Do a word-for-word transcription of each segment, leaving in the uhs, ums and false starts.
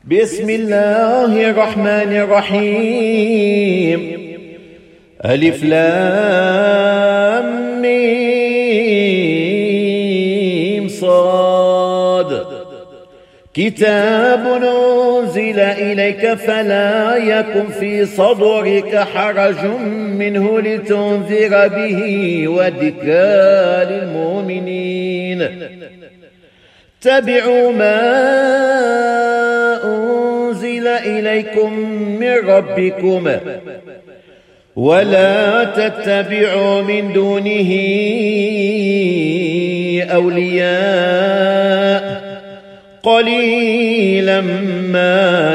بسم الله الرحمن الرحيم. ألف لام ميم صاد. كتاب أنزل إليك فلا يكن في صدرك حرج منه لتنذر به وذكرى للمؤمنين. اتبعوا ما أنزل إليكم من ربكم ولا تتبعوا من دونه أولياء قليلا ما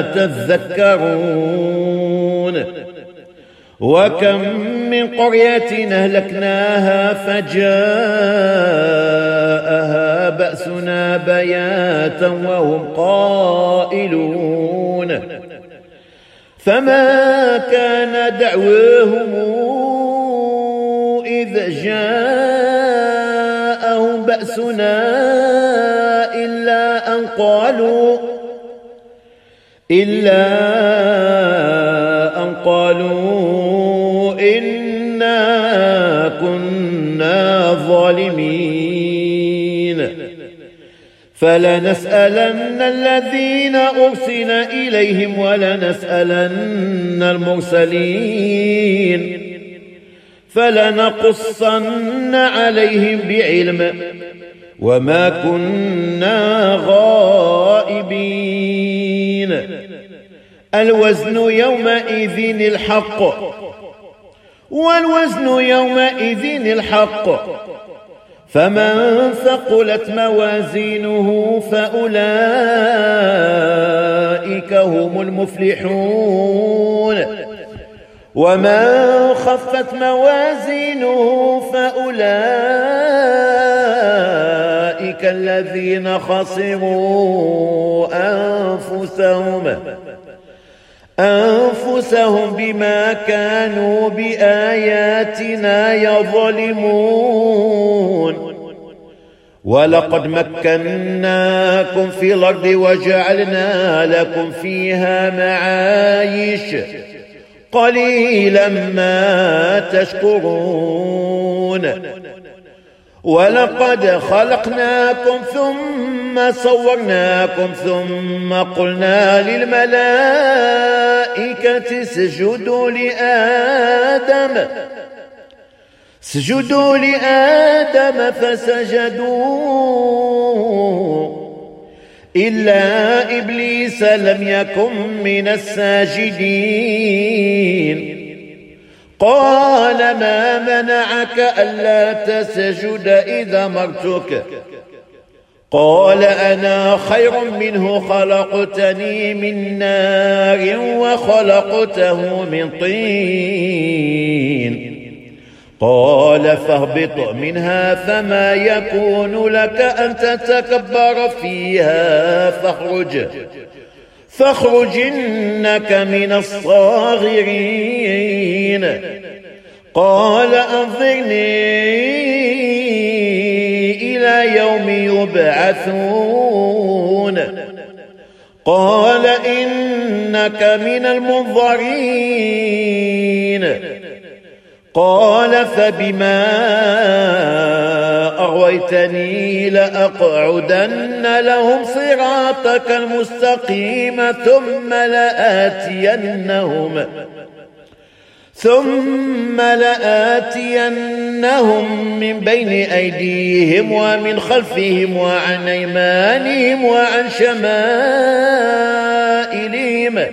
تذكرون. وكم من قرية أهلكناها فجاءها بأسنا بياتا وهم قائلون فما كان دعواهم إذ جاءهم بأسنا إلا أن قالوا إلا أن قالوا إنا كنا ظالمين. فلنسألن الذين أرسل إليهم ولنسألن المرسلين فلنقصن عليهم بعلم وما كنا غائبين. الوزن يومئذ الحق والوزن يومئذ الحق. فمن ثقلت موازينه فأولئك هم المفلحون ومن خفت موازينه فأولئك الذين خسروا أنفسهم أنفسهم بما كانوا بآياتنا يظلمون. ولقد مكناكم في الأرض وجعلنا لكم فيها معايش قليلا ما تشكرون. ولقد خلقناكم ثم صورناكم ثم قلنا للملائكة اسجدوا لآدم اسجدوا لآدم فسجدوا إلا إبليس لم يكن من الساجدين. قال ما منعك ألا تسجد إذا أمرتك؟ قال أنا خير منه خلقتني من نار وخلقته من طين. قال فاهبط منها فما يكون لك أن تتكبر فيها فاخرج فاخرج إنك من الصاغرين. قال أنظرني إلى يوم يبعثون. قال إنك من المنظرين. قال فبما أغويتني لأقعدن لهم صراطك المستقيم ثم لآتينهم ثم لآتينهم من بين أيديهم ومن خلفهم وعن أيمانهم وعن شمائلهم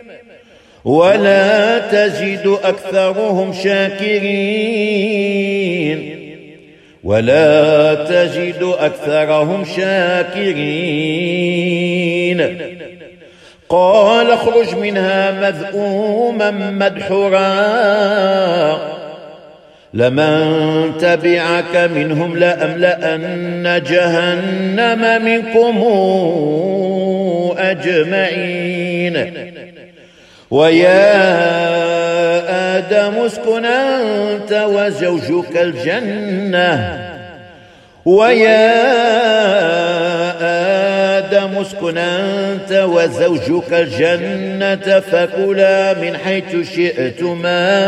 ولا تجد أكثرهم شاكرين ولا تجد أكثرهم شاكرين. قال اخرج منها مذءوما مدحورا لمن تبعك منهم لأملأن جهنم منكم أجمعين. ويا آدم اسكن أنت وزوجك الجنة ويا آدم اسكن أنت وزوجك الجنة فكلا من حيث شئتما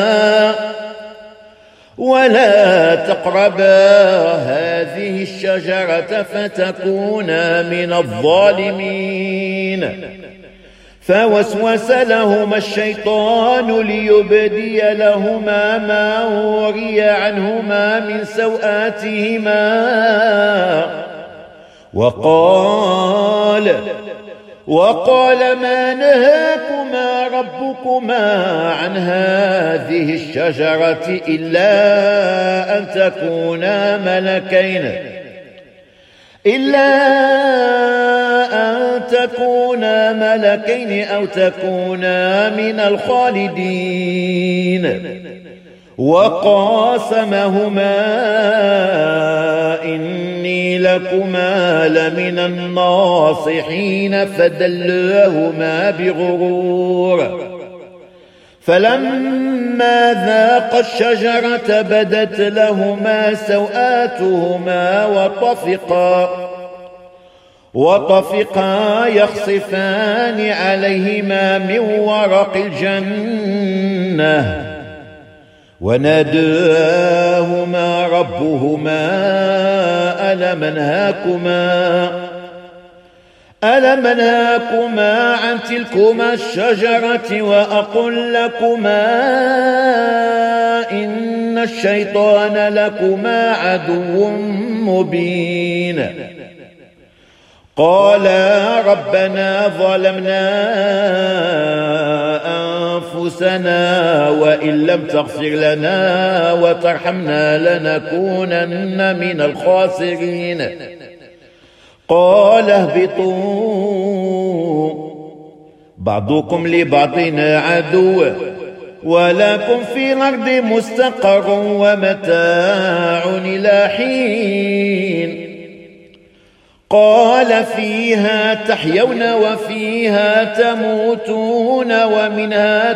ولا تقربا هذه الشجرة فتكونا من الظالمين. فوسوس لهما الشيطان ليبدي لهما ما وري عنهما من سوآتهما وقال وقال ما نهاكما ربكما عن هذه الشجرة إلا أن تكونا ملكين إلا أن تكونا ملكين أو تكونا من الخالدين. وقاسمهما إني لكما لمن الناصحين فدلاهما بغرور. فلما ذاقا الشجرة بدت لهما سوآتهما وطفقا وطفقا يخصفان عليهما من ورق الجنة وناداهما ربهما ألم أنهاكما ألم أنهاكما عن تلكما الشجرة وأقل لكما إن الشيطان لكما عدو مبين. قالا ربنا ظلمنا أنفسنا وإن لم تغفر لنا وترحمنا لنكونن من الخاسرين. قال اهبطوا بعضكم لبعض عدو ولكم في الأرض مستقر ومتاع إلى حين. قال فيها تحيون وفيها تموتون ومنها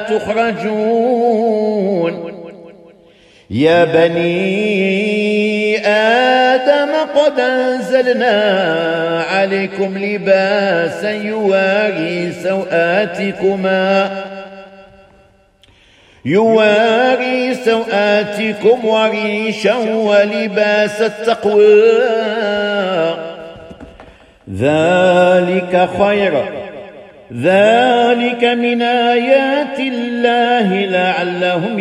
تخرجون. يا بني آدم قد أنزلنا عليكم لباسا يواري سوآتكما يواري سوآتكم وريشا ولباس التقوى ذلك خير ذلك من آيات الله لعلهم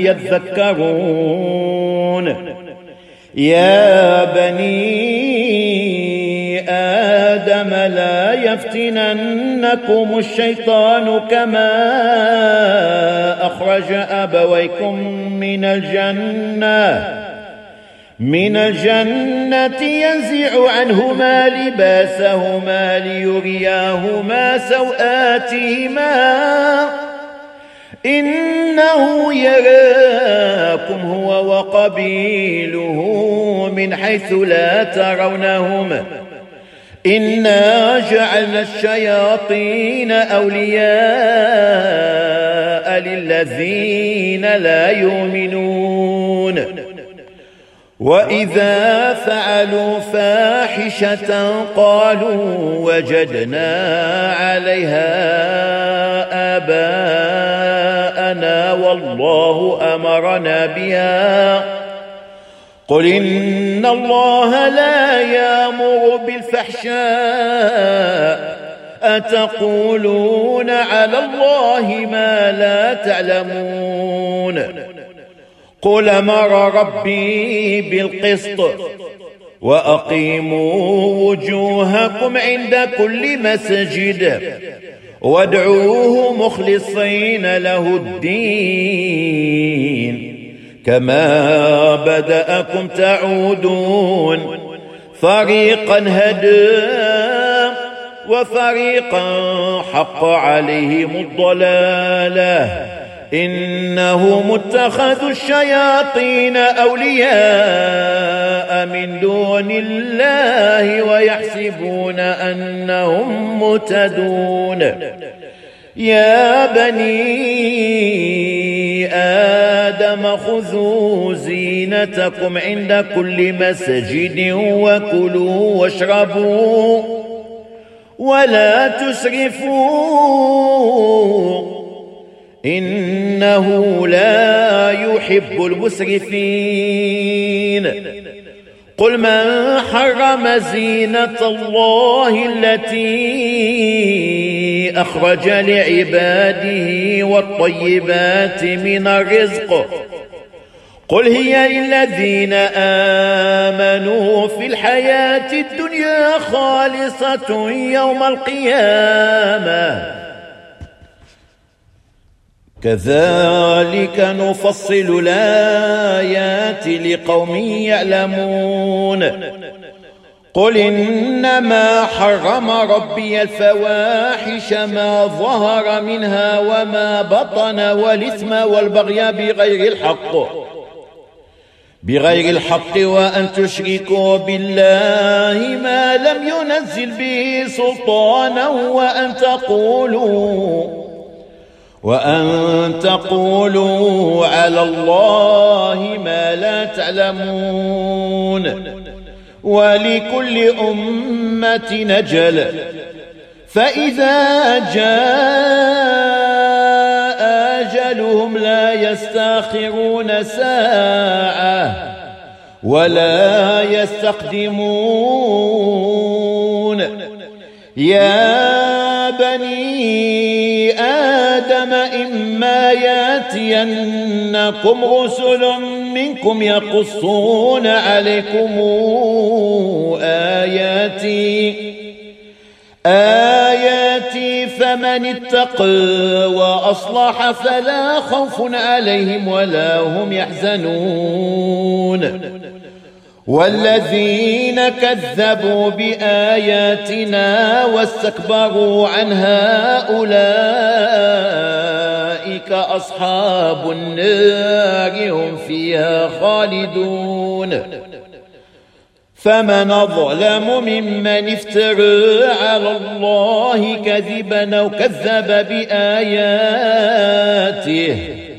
يذكرون. يا بني آدم لا يفتننكم الشيطان كما أخرج أبويكم من الجنة من الجنة ينزع عنهما لباسهما ليرياهما سوآتهما إنه يراكم هو وقبيله من حيث لا ترونهم إنا جعلنا الشياطين أولياء للذين لا يؤمنون. وإذا فعلوا فاحشة قالوا وجدنا عليها آباءنا والله أمرنا بها قل إن الله لا يأمر بالفحشاء أتقولون على الله ما لا تعلمون. قل أمر ربي بالقسط وأقيموا وجوهكم عند كل مسجد وادعوه مخلصين له الدين كما بدأكم تعودون. فريقا هدى وفريقا حق عليهم الضلالة إنهم اتخذوا الشياطين أولياء من دون الله ويحسبون أنهم مهتدون. يا بني آدم خذوا زينتكم عند كل مسجد وكلوا واشربوا ولا تسرفوا إنه لا يحب المسرفين. قل من حرم زينة الله التي أخرج لعباده والطيبات من الرزق قل هي للذين آمنوا في الحياة الدنيا خالصة يوم القيامة كذلك نفصل الآيات لقوم يعلمون. قل إنما حرم ربي الفواحش ما ظهر منها وما بطن والإثم والبغي بغير الحق بغير الحق وأن تشركوا بالله ما لم ينزل به سلطانا وأن تقولوا وأن تقولوا على الله ما لا تعلمون. ولكل أمة نجل فإذا جاء أجلهم لا يستأخرون ساعة ولا يستقدمون. يا بني آدم إما يأتينكم رسل منكم يقصون عليكم آياتي آياتي فمن اتقى وأصلح فلا خوف عليهم ولا هم يحزنون. والذين كذبوا بآياتنا واستكبروا عنها أولئك أصحاب النار هم فيها خالدون. فمن أظلم ممن افترى على الله كذبا أو كذب بآياته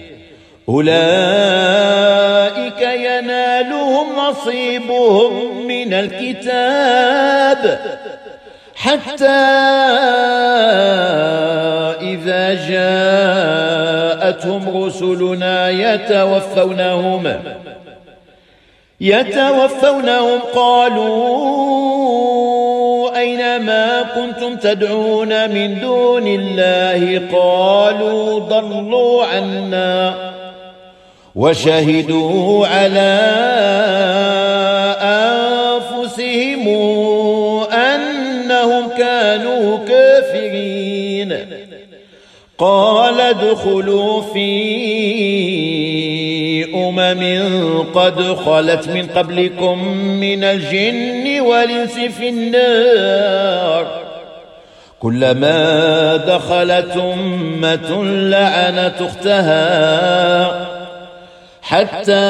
أولئك ينالهم نصيبهم من الكتاب حتى إذا جاءتهم رسلنا يتوفونهم يتوفونهم قالوا أين ما كنتم تدعون من دون الله قالوا ضلوا عنا وشهدوا على أنفسهم أنهم كانوا كافرين. قال ادخلوا في أمم قد خلت من قبلكم من الجن والإنس في النار كلما دخلت أمة لعنت أختها حتى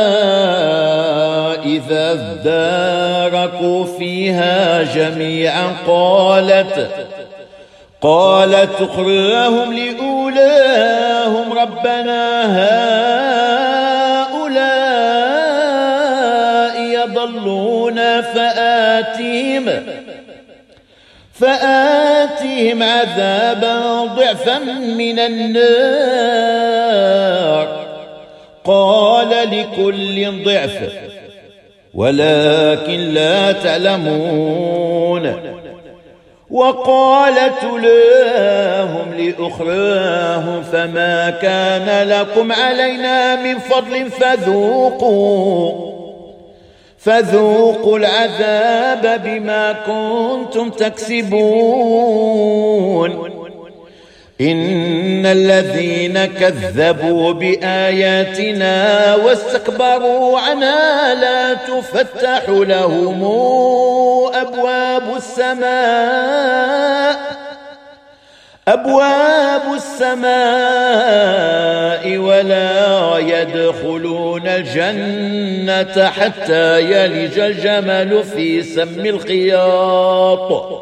إذا اداركوا فيها جميعا قالت قالت أخراهم لأولاهم ربنا هؤلاء يضلون فآتهم فآتهم عذابا ضعفا من النار قال لكل ضعف ولكن لا تعلمون. وقالت أولاهم لأخراهم فما كان لكم علينا من فضل فذوقوا فذوقوا العذاب بما كنتم تكسبون. إن الذين كذبوا بآياتنا واستكبروا عنها لا تفتح لهم أبواب السماء أبواب السماء ولا يدخلون الجنة حتى يلج الجمل في سم الخياط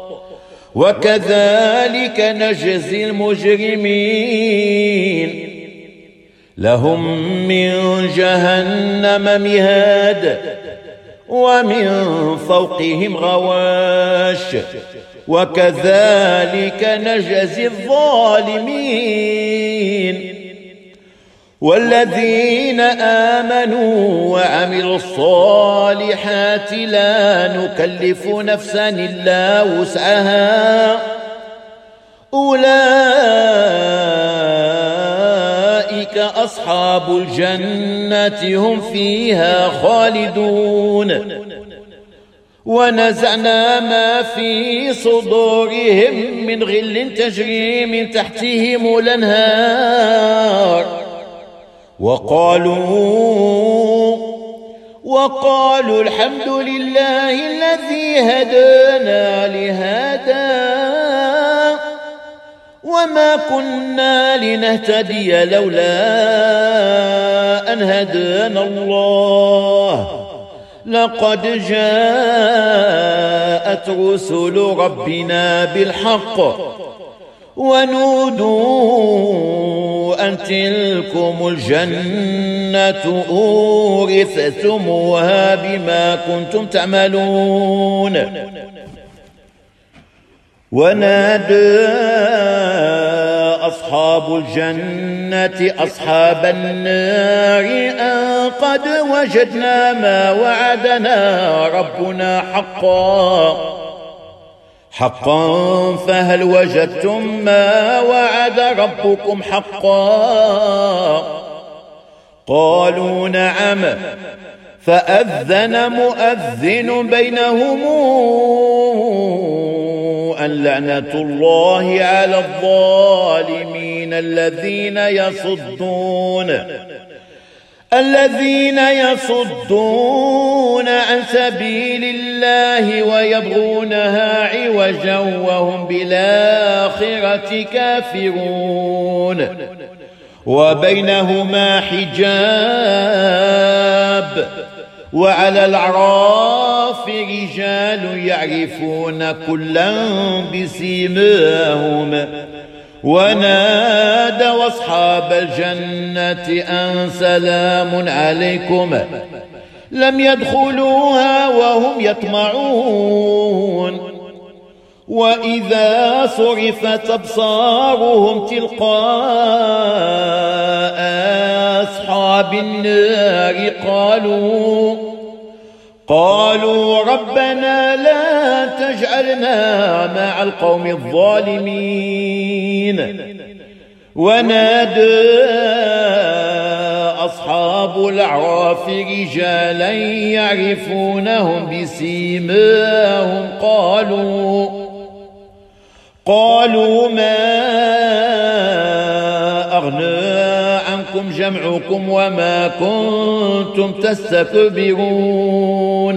وكذلك نجزي المجرمين. لهم من جهنم مهاد ومن فوقهم غواش وكذلك نجزي الظالمين. والذين آمنوا وعملوا الصالحات لا نكلف نفسا إلا وسعها أولئك أصحاب الجنة هم فيها خالدون. ونزعنا ما في صدورهم من غل تجري من تحتهم الأنهار وقالوا وقالوا الحمد لله الذي هدانا لهذا وما كنا لنهتدي لولا أن هدانا الله لقد جاءت رسل ربنا بالحق ونودوا أن تلكم الجنة أورثتموها بما كنتم تعملون. ونادى أصحاب الجنة أصحاب النار أن قد وجدنا ما وعدنا ربنا حقا حقا فهل وجدتم ما وعد ربكم حقا؟ قالوا نعم. فأذن مؤذن بينهم أن لعنة الله على الظالمين الذين يصدون الذين يصدون عن سبيل الله ويبغونها عوجا وهم بالآخرة كافرون. وبينهما حجاب وعلى الأعراف رجال يعرفون كلا بسيماهم ونادوا أصحاب الجنة أن سلام عليكم لم يدخلوها وهم يطمعون. وإذا صرفت أبصارهم تلقاء أصحاب النار قالوا قالوا ربنا لا تجعلنا مع القوم الظالمين. ونادى أصحاب الأعراف رجالا يعرفونهم بسيماهم قالوا قالوا ما أغنى عنكم جمعكم وما كنتم تستكبرون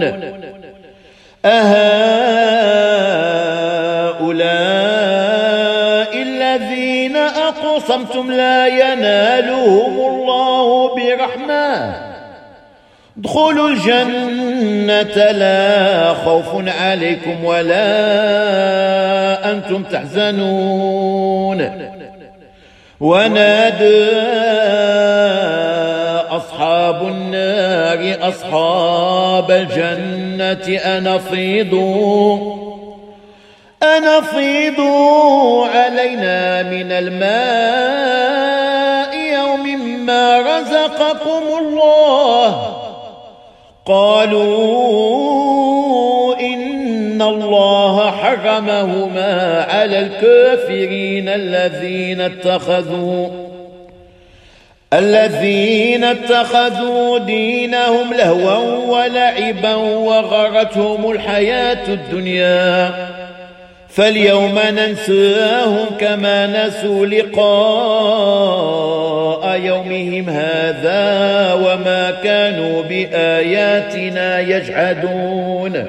أهؤلاء الذين أقسمتم لا ينالهم الله برحمة ادخلوا الجنة لا خوف عليكم ولا أنتم تحزنون. ونادى أصحاب النار أصحاب الجنة أن أفيضوا أن أفيضوا علينا من الماء يوم ما رزقكم الله. قالوا إن الله حرمهما على الكافرين الذين اتخذوا الذين اتخذوا دينهم لهوا ولعبا وغرتهم الحياة الدنيا فاليوم ننساهم كما نسوا لقاء يومهم هذا وما كانوا بآياتنا يجحدون.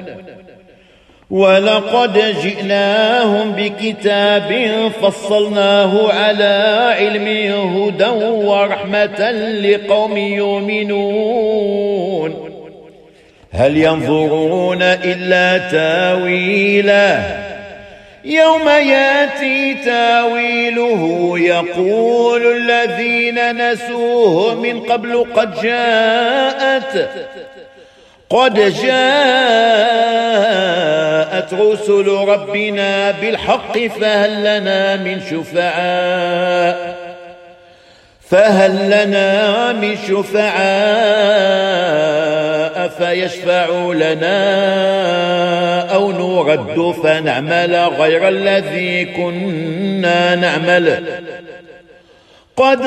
ولقد جئناهم بكتاب فصلناه على علم هدى ورحمة لقوم يؤمنون. هل ينظرون إلا تاويله يوم ياتي تاويله يقول الذين نسوه من قبل قد جاءت قد جاءت رسل ربنا بالحق فهل لنا من شفعاء فهل لنا من شفعاء فيشفعوا لنا أو نرد فنعمل غير الذي كنا نعمل قد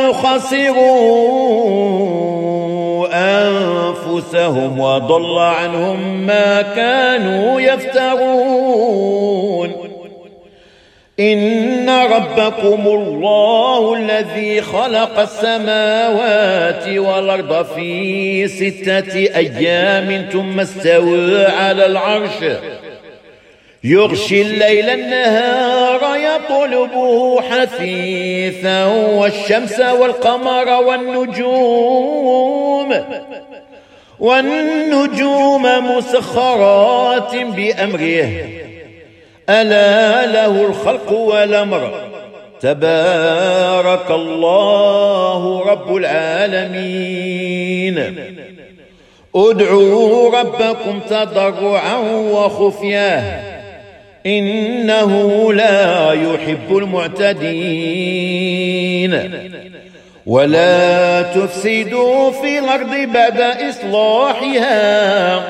خسروا أنفسهم وضل عنهم ما كانوا يفترون إن ربكم الله الذي خلق السماوات والأرض في ستة أيام ثم استوى على العرش يغشي الليل النهار يطلبه حثيثا والشمس والقمر والنجوم والنجوم مسخرات بأمره ألا له الخلق والأمر تبارك الله رب العالمين ادعوا ربكم تضرعا وخفيا إنه لا يحب المعتدين ولا تفسدوا في الأرض بعد إصلاحها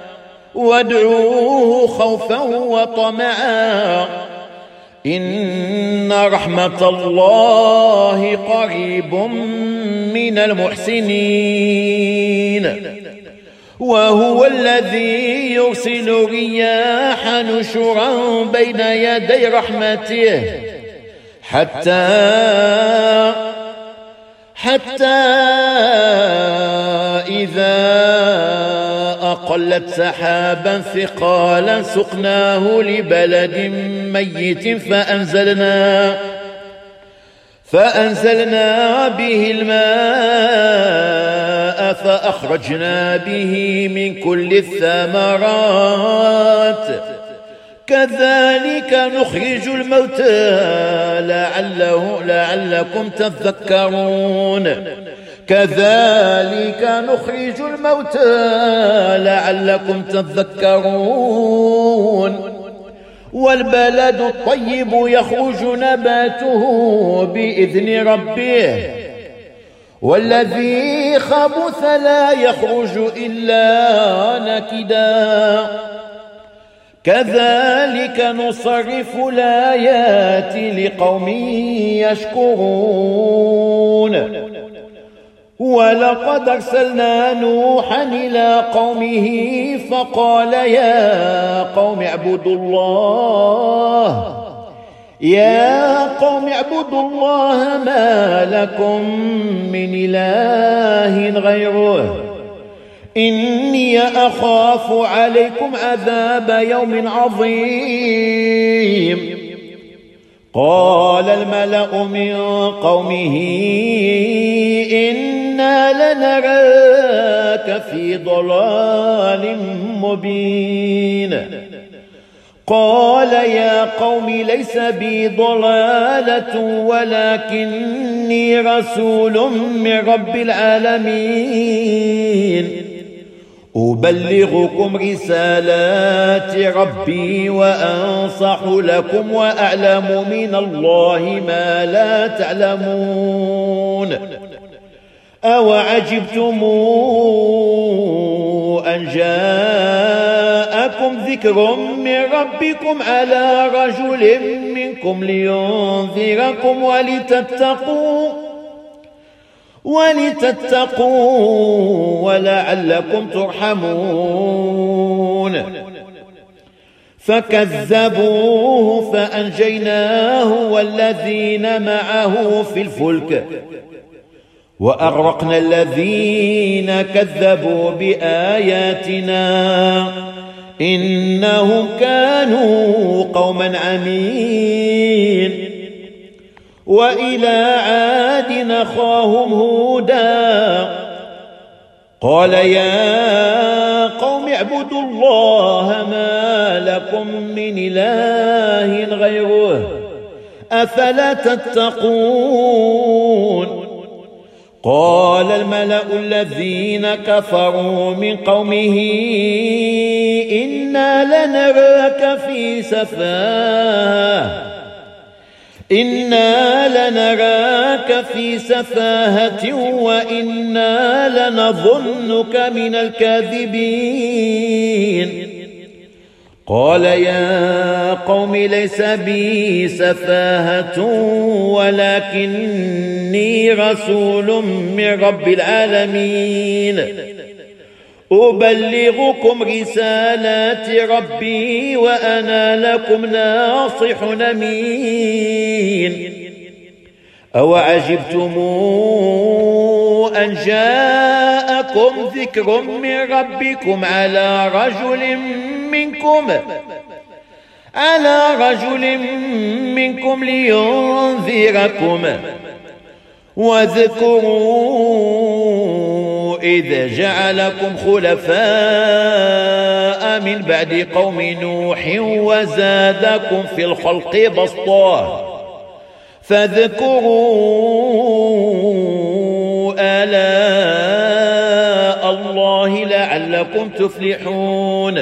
وادعوه خوفا وطمعا إن رحمة الله قريب من المحسنين وهو الذي يرسل الرياح نشرا بين يدي رحمته حتى حتى إذا أقلت سحابا ثقالا سقناه لبلد ميت فأنزلنا فأنزلنا به الماء فأخرجنا به من كل الثمرات كذلك نخرج الموتى لعله لعلكم تذكرون كذلك نخرج الموتى لعلكم تذكرون والبلد الطيب يخرج نباته بإذن ربه والذي خبث لا يخرج إلا نكدا كذلك نصرف الآيات لقوم يشكرون ولقد أرسلنا نوحا إلى قومه فقال يا قوم اعبدوا الله يا قوم اعبدوا الله ما لكم من إله غيره إني أخاف عليكم عذاب يوم عظيم قال الملأ من قومه إنا لنراك في ضلال مبين قال يا قوم ليس بي ضلالة ولكني رسول من رب العالمين أبلغكم رسالات ربي وأنصح لكم وأعلم من الله ما لا تعلمون أوعجبتم أن جاءكم ذكر من ربكم على رجل منكم لينذركم ولتتقوا ولتتقوا ولعلكم ترحمون فكذبوه فأنجيناه والذين معه في الفلك وأغرقنا الذين كذبوا بآياتنا إنهم كانوا قوما عمين وإلى عاد أخاهم هودا قال يا قوم اعبدوا الله ما لكم من إله غيره أفلا تتقون قال الملأ الذين كفروا من قومه إنا لنراك في سفاهة إنا لنراك في سفاهة وإنا لنظنك من الكاذبين. قال يا قوم ليس بي سفاهة ولكني رسول من رب العالمين أبلغكم رسالات ربي وأنا لكم ناصح أمين. أوعجبتم أن جاءكم ذكر من ربكم على رجل منكم على رجل منكم لينذركم واذكروا إذ جعلكم خلفاء من بعد قوم نوح وزادكم في الخلق بسطا فاذكروا آلاء الله لعلكم تفلحون.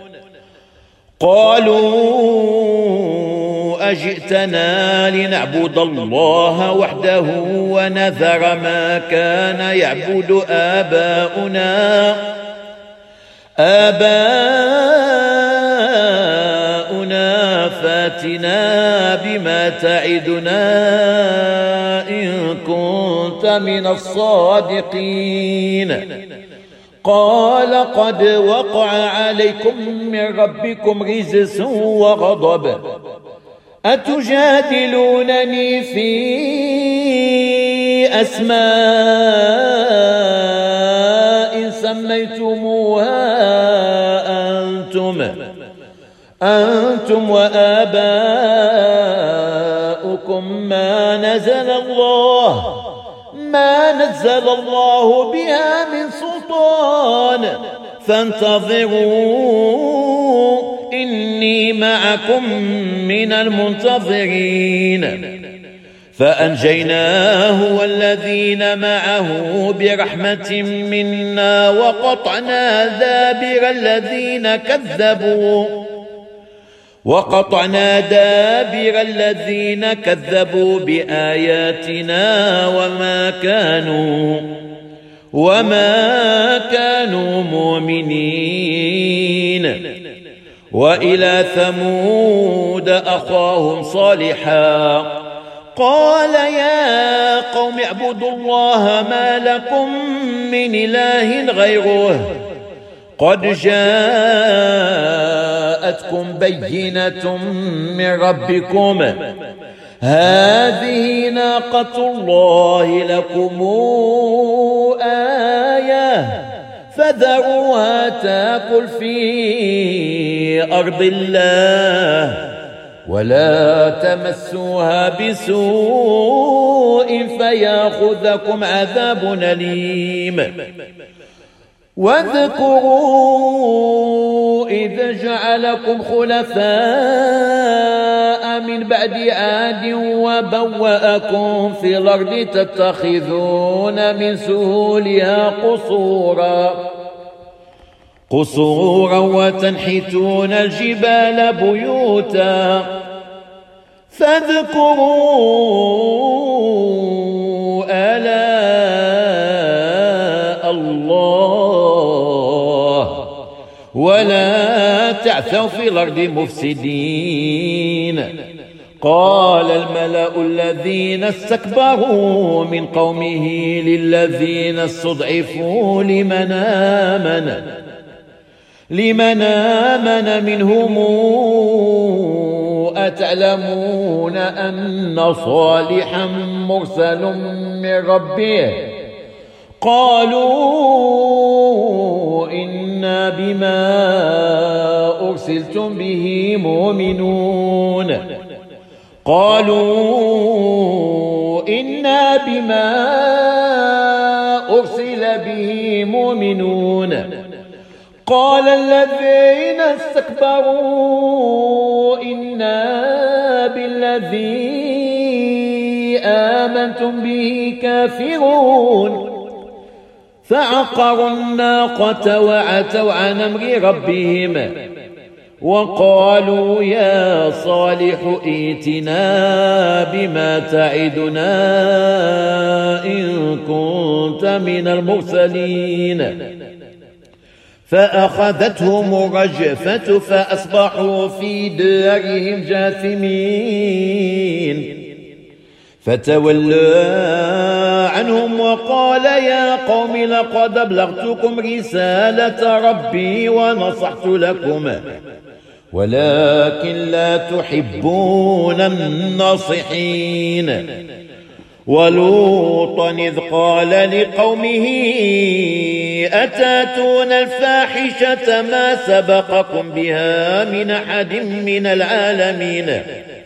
قالوا أجئتنا لنعبد الله وحده ونذر ما كان يعبد آباؤنا آباؤنا فاتنا بما تعدنا إن كنت من الصادقين. قال قد وقع عليكم من ربكم رجس وغضب أتجادلونني في أسماء سميتموها أنتم أنتم وآباؤكم ما نزل الله ما نزل الله بها من سلطان فانتظروا إني معكم من المنتظرين. فأنجيناه والذين معه برحمة منا وقطعنا دابر الذين كذبوا وقطعنا دابر الذين كذبوا بآياتنا وما كانوا وما كانوا مؤمنين. وإلى ثمود أخاهم صالحا قال يا قوم اعبدوا الله ما لكم من إله غيره قد جاءتكم بينة من ربكم هذه ناقة الله لكم آية فذروها تاكل في أرض الله ولا تمسوها بسوء فياخذكم عذاب أليم. واذكروا إذ جعلكم خلفاء من بعد عاد وبوأكم في الأرض تتخذون من سهولها قصورا قصورا وتنحتون الجبال بيوتا فاذكروا آلاء الله ولا تعثوا في الأرض مفسدين. قال الملأ الذين استكبروا من قومه للذين استضعفوا لمن آمن لمن آمن منهم أتعلمون أن صالحا مرسل من ربه قالوا إنا بما أرسلتم به مؤمنون قالوا إنا بما أرسل به مؤمنون قال الذين استكبروا إنا بالذي آمنتم به كافرون فعقروا الناقة وعتوا عن أمر ربهم وقالوا يا صالح ائتنا بما تعدنا إن كنت من المرسلين فأخذتهم الرجفة فأصبحوا في دارهم جاثمين فتولى عنهم وقال يا قوم لقد أبلغتكم رسالة ربي ونصحت لكم ولكن لا تحبون الناصحين ولوطا إذ قال لقومه أتاتون الفاحشة ما سبقكم بها من أحد من العالمين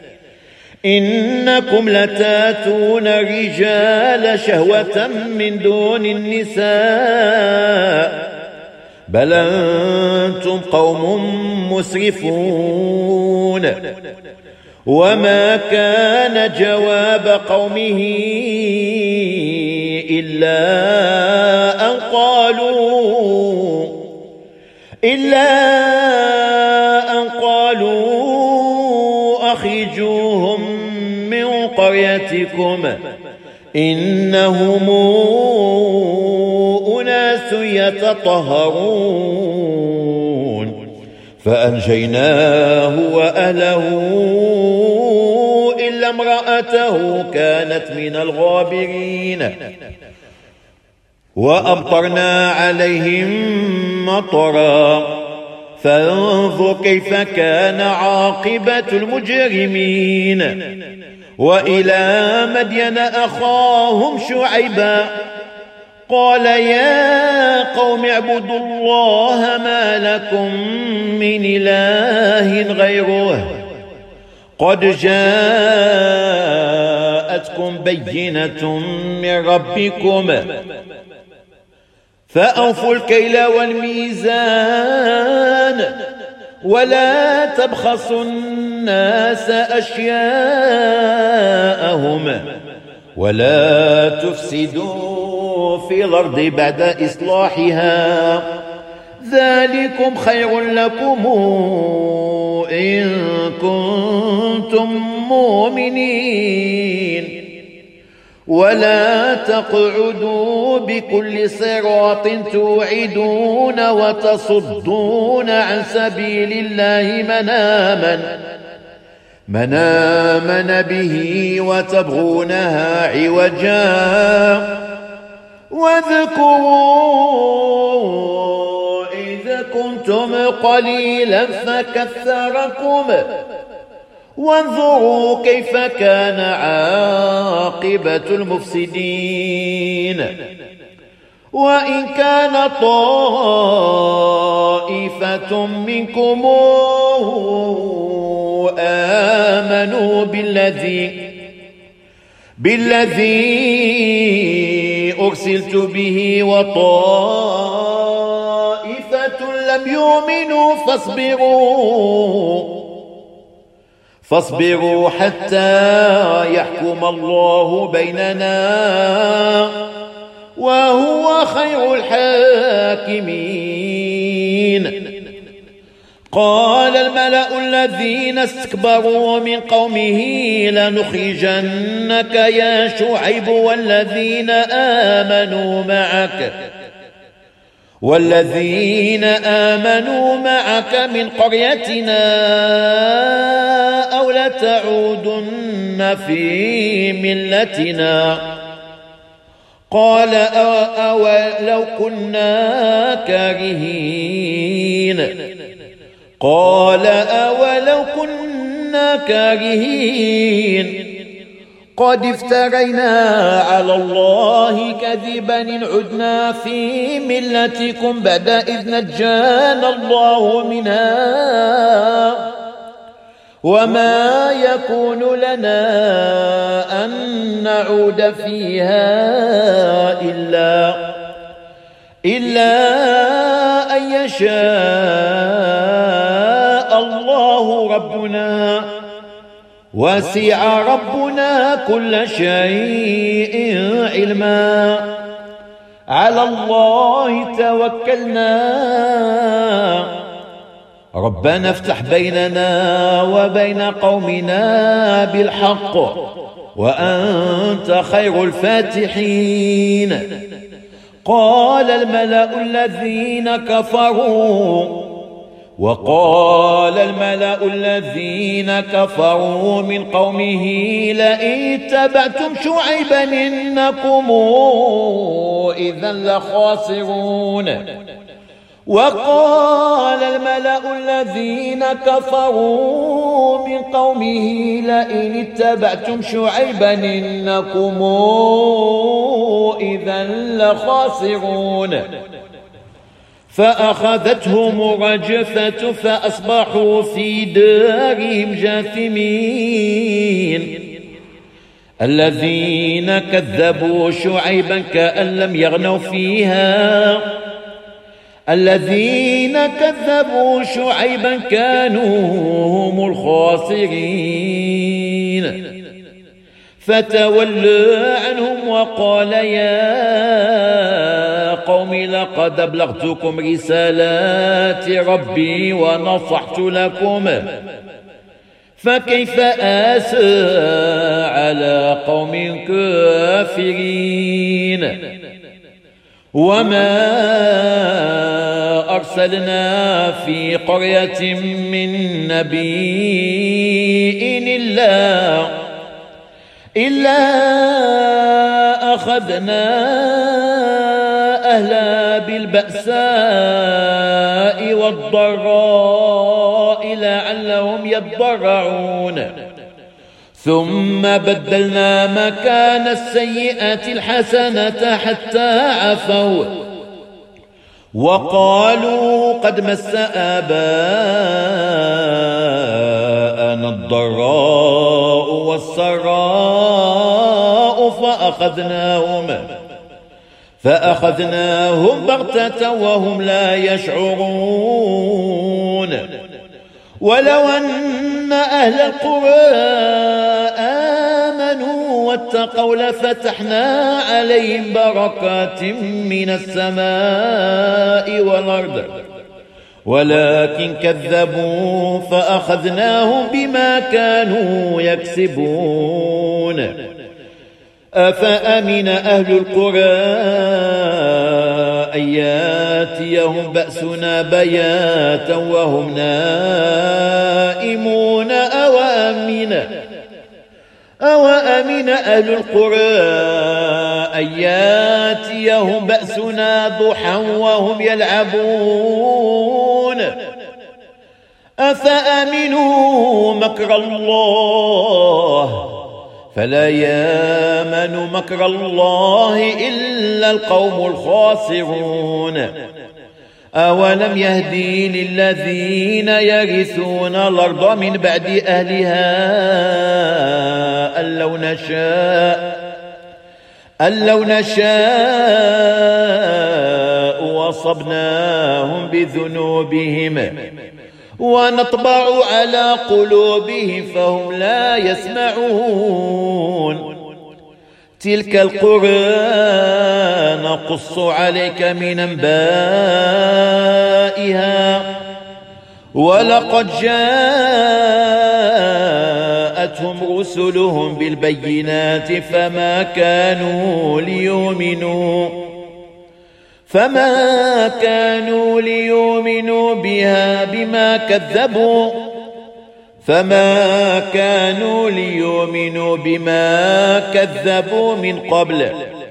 إنكم لتاتون الرجال شهوة من دون النساء بل أنتم قوم مسرفون وما كان جواب قومه إلا أن قالوا إلا أن قالوا أخرجوهم من قريتكم إنهم أناس يتطهرون فأنجيناه وأهله إلا امرأته كانت من الغابرين وأمطرنا عليهم مطرا فانظر كيف كان عاقبة المجرمين وإلى مدين أخاهم شعيبا قال يا قوم اعبدوا الله ما لكم من إله غيره قد جاءتكم بينة من ربكم فأوفوا الكيل والميزان ولا تبخسوا الناس أشياءهم ولا تفسدوا في الأرض بعد إصلاحها ذلكم خير لكم إن كنتم مؤمنين ولا تقعدوا بكل صراط توعدون وتصدون عن سبيل الله من آمن من آمن به وتبغونها عوجا واذكروا إذا كنتم قليلا فكثركم وانظروا كيف كان عاقبة المفسدين وإن كان طائفة منكم آمنوا بالذي بالذي أرسلت به وطائفة لم يؤمنوا فاصبروا فاصبروا حتى يحكم الله بيننا وهو خير الحاكمين قال الملأ الذين استكبروا من قومه لنخرجنك يا شعيب والذين آمنوا معك والذين آمنوا معك من قريتنا أو لتعودن في ملتنا قال أولو كنا كارهين قال أولو كنا كارهين قد افترينا على الله كذبا إن عدنا في ملتكم بعد إذ نجانا الله منها وما يكون لنا أن نعود فيها إلا إلا أن يشاء الله ربنا وسع ربنا كل شيء علما على الله توكلنا ربنا افتح بيننا وبين قومنا بالحق وأنت خير الفاتحين. قال الملأ الذين كفروا وقال الملأ الذين كفروا من قومه لئن اتبعتم شعيبا إنكم إذا لخاسرون. وقال الملأ الذين كفروا من قومه لئن اتبعتم شعيبا إنكم إذا لخاسرون. فأخذتهم الرجفة فأصبحوا في دارهم جاثمين. الذين كذبوا شعيبا كأن لم يغنوا فيها الذين كذبوا شعيبا كانوا هم الخاسرين. فتولى عنهم وقال يا قوم لقد أبلغتكم رسالات ربي ونصحت لكم فكيف آسى على قوم كافرين. وما أرسلنا في قرية من نبي إلا إلا أخذنا أهلا بالبأساء والضراء لعلهم يضرعون ثم بدلنا مكان السيئات الحسنة حتى عفوا وقالوا قد مس آباءنا الضراء والسراء فأخذناهم فأخذناهم بغتة وهم لا يشعرون. ولو أن أهل القرى آمنوا واتقوا لفتحنا عليهم بركات من السماء والأرض ولكن كذبوا فأخذناهم بما كانوا يكسبون. أفأمن أهل القرى أن يأتيهم بأسنا بياتا وهم نائمون أوأمن أوأمن أهل القرى أن يأتيهم بأسنا ضحى وهم يلعبون. أفأمنوا مكر الله فلا يامن مكر الله إلا القوم الخاسرون. أولم يهدي للذين يرثون الأرض من بعد أهلها أن لو نشاء أن لو نشاء وصبناهم بذنوبهم ونطبع على قلوبهم فهم لا يسمعون. تلك القرى نقص عليك من أنبائها ولقد جاءتهم رسلهم بالبينات فما كانوا ليؤمنوا فما كانوا ليؤمنوا بها بما كذبوا فما كانوا ليؤمنوا بما كذبوا من قبل.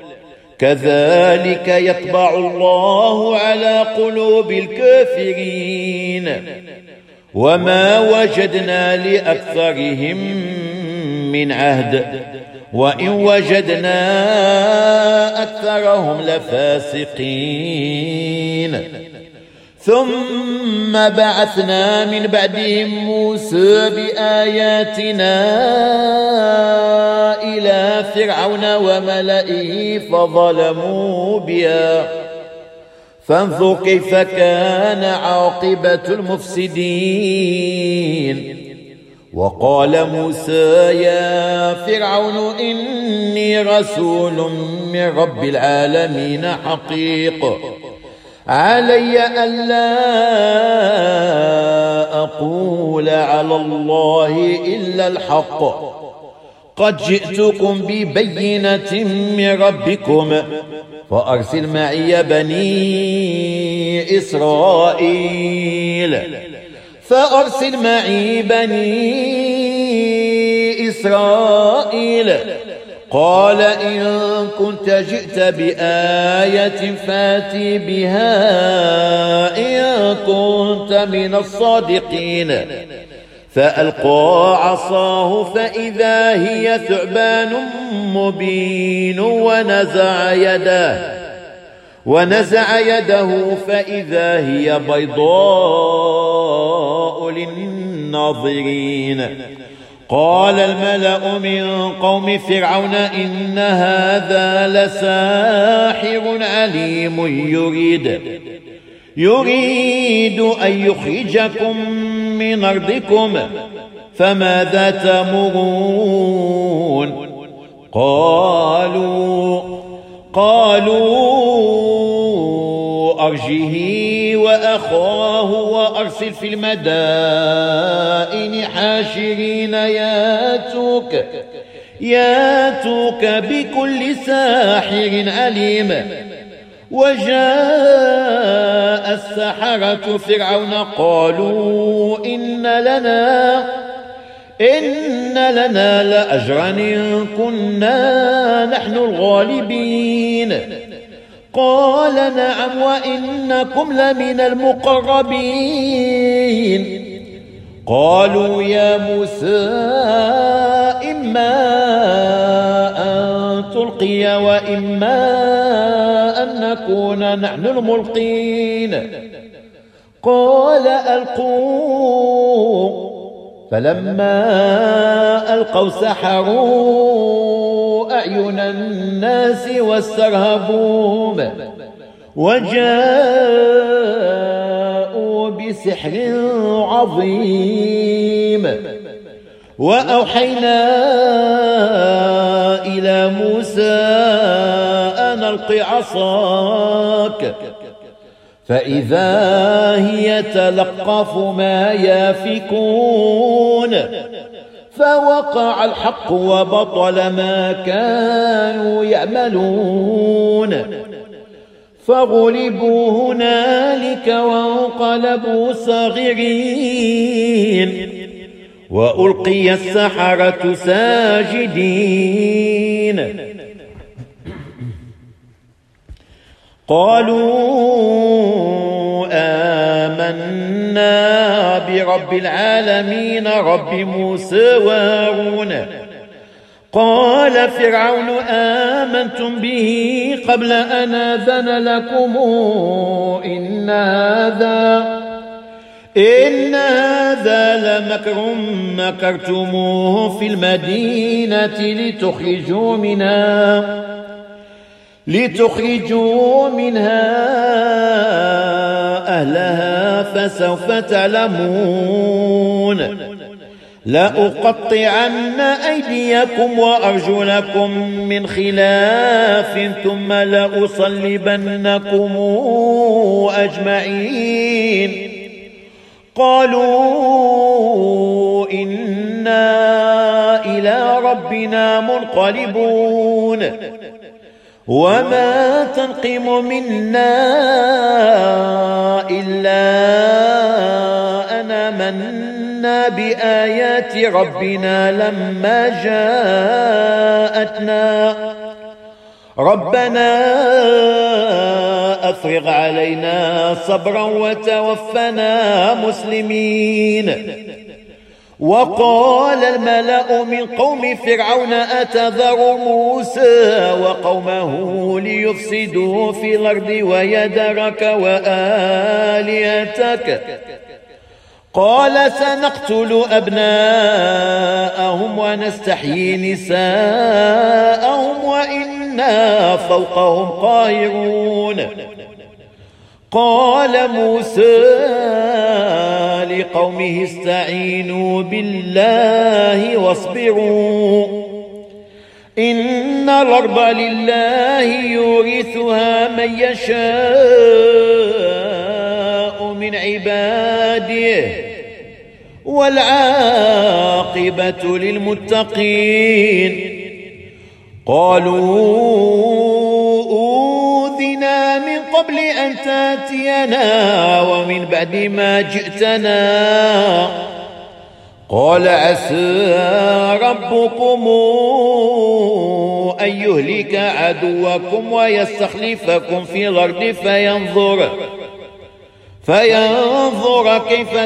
كذلك يطبع الله على قلوب الكافرين وما وجدنا لأكثرهم من عهد وإن وجدنا أكثرهم لفاسقين. ثم بعثنا من بعدهم موسى بآياتنا إلى فرعون وملئه فظلموا بها فانظر كيف كان عاقبة المفسدين. وقال موسى يا فرعون إني رسول من رب العالمين حقيق علي ألا أقول على الله إلا الحق قد جئتكم ببينة من ربكم فأرسل معي بني إسرائيل فأرسل معي بني إسرائيل قال إن كنت جئت بآية فاتي بها إن كنت من الصادقين فألقى عصاه فإذا هي ثعبان مبين ونزع يده ونزع يده فإذا هي بيضاء للناظرين قال الملأ من قوم فرعون إن هذا لساحر عليم يريد يريد أن يخرجكم من أرضكم فماذا تأمرون قالوا قالوا أرجه وأخاه وأرسل في المدائن حاشرين ياتوك ياتوك بكل ساحر عليم وجاء السحرة فرعون قالوا إن لنا إن لنا لأجرا إن كنا نحن الغالبين قال نعم وإنكم لمن المقربين قالوا يا موسى إما أن تلقي وإما أن نكون نحن الملقين قال ألقوا فلما ألقوا سحروا أعين الناس واسترهبوهم وجاءوا بسحر عظيم وأوحينا إلى موسى أن ألق عصاك فإذا هي تلقف ما يافكون فوقع الحق وبطل ما كانوا يعملون فغلبوا هنالك وانقلبوا صاغرين وألقي السحرة ساجدين قالوا آمنا برب العالمين رب موسى وهارون قال فرعون آمنتم به قبل أن آذن لكم إن هذا إن هذا لمكر مكرتموه في المدينة لتخرجوا منها لتخرجوا منها أهلها فسوف تعلمون لأقطعن أيديكم وأرجلكم من خلاف ثم لأصلبنكم أجمعين قالوا إنا إلى ربنا منقلبون وما تنقم منا إلا أن آمنا بآيات ربنا لما جاءتنا ربنا أفرغ علينا صبرا وتوفنا مسلمين وقال الملأ من قوم فرعون أتذر موسى وقومه ليفسدوا في الأرض ويذرك وآلهتك قال سنقتل أبناءهم ونستحيي نساءهم وإنا فوقهم قاهرون قال موسى لقومه استعينوا بالله واصبروا إن الأرض لله يورثها من يشاء من عباده والعاقبة للمتقين. قالوا أوذنا من قبل أن تاتينا ومن بعد ما جئتنا. قال عسى ربكم أن يهلك عدوكم ويستخلفكم في الأرض فينظر فينظر كيف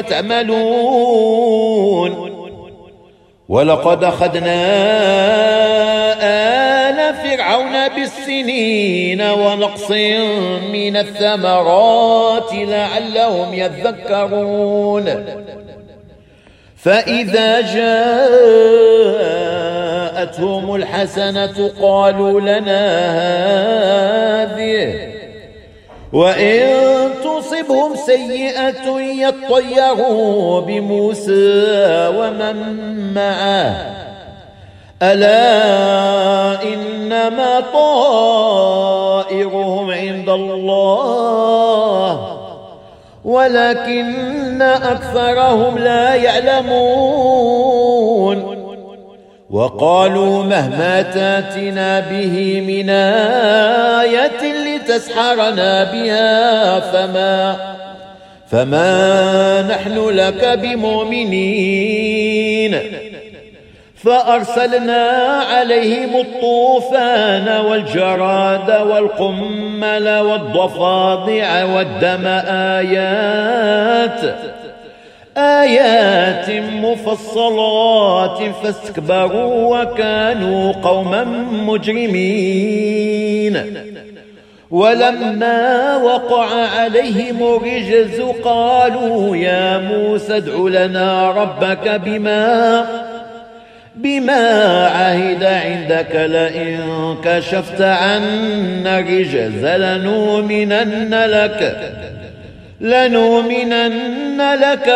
تعملون. ولقد أخذنا آل فرعون بالسنين ونقص من الثمرات لعلهم يذكرون. فإذا جاءتهم الحسنة قالوا لنا هذه وإن تصبهم سيئة يطيروا بموسى ومن معه ألا إنما طائرهم عند الله ولكن أكثرهم لا يعلمون. وقالوا مهما تاتنا به من آية لتسحرنا بها فما فما نحن لك بمؤمنين. فأرسلنا عليهم الطوفان والجراد والقمل والضفادع والدم آيات آيات مفصلات فاستكبروا وكانوا قوما مجرمين. ولما وقع عليهم الرجز قالوا يا موسى ادع لنا ربك بما بما عهد عندك لئن كشفت عنا الرجز لنؤمنن لك لنؤمنن لك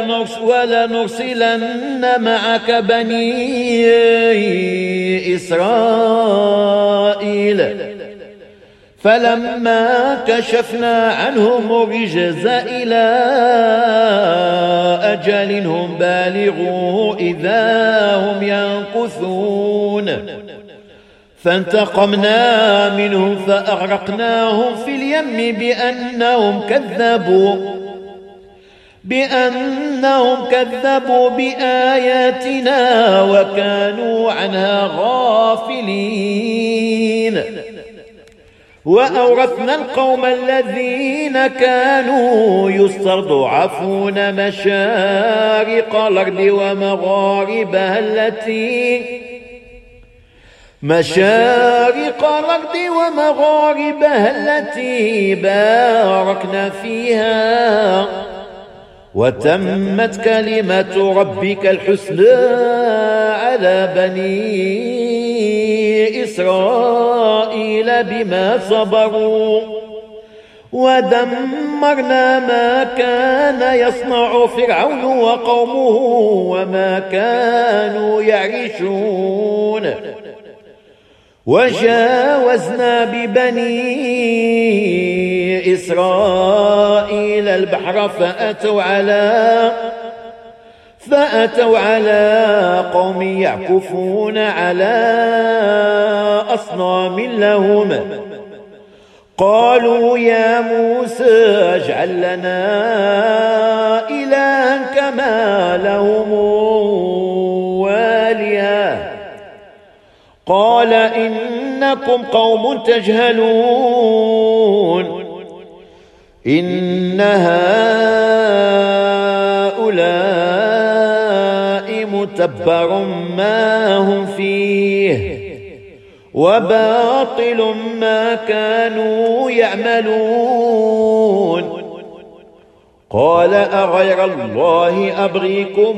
ولنرسلن معك بني إسرائيل. فلما كشفنا عنهم الرجز إلى أجل هم بالغوه إذا هم ينكثون. فانتقمنا منهم فأغرقناهم في اليم بأنهم كذبوا بأنهم كذبوا بآياتنا وكانوا عنها غافلين. وأورثنا القوم الذين كانوا يستضعفون مشارق الأرض ومغاربها التي مشارق الأرض ومغاربها التي باركنا فيها وتمت كلمة ربك الحسنى على بني إسرائيل بما صبروا ودمرنا ما كان يصنع فرعون وقومه وما كانوا يعرشون. وجاوزنا ببني إسرائيل البحر فأتوا على فأتوا على قوم يعكفون على أصنام لهم. قالوا يا موسى اجعل لنا إلها كما لهم والهة. قال إنكم قوم تجهلون. إن هؤلاء متبر ما هم فيه وباطل ما كانوا يعملون. قال أغير الله أبغيكم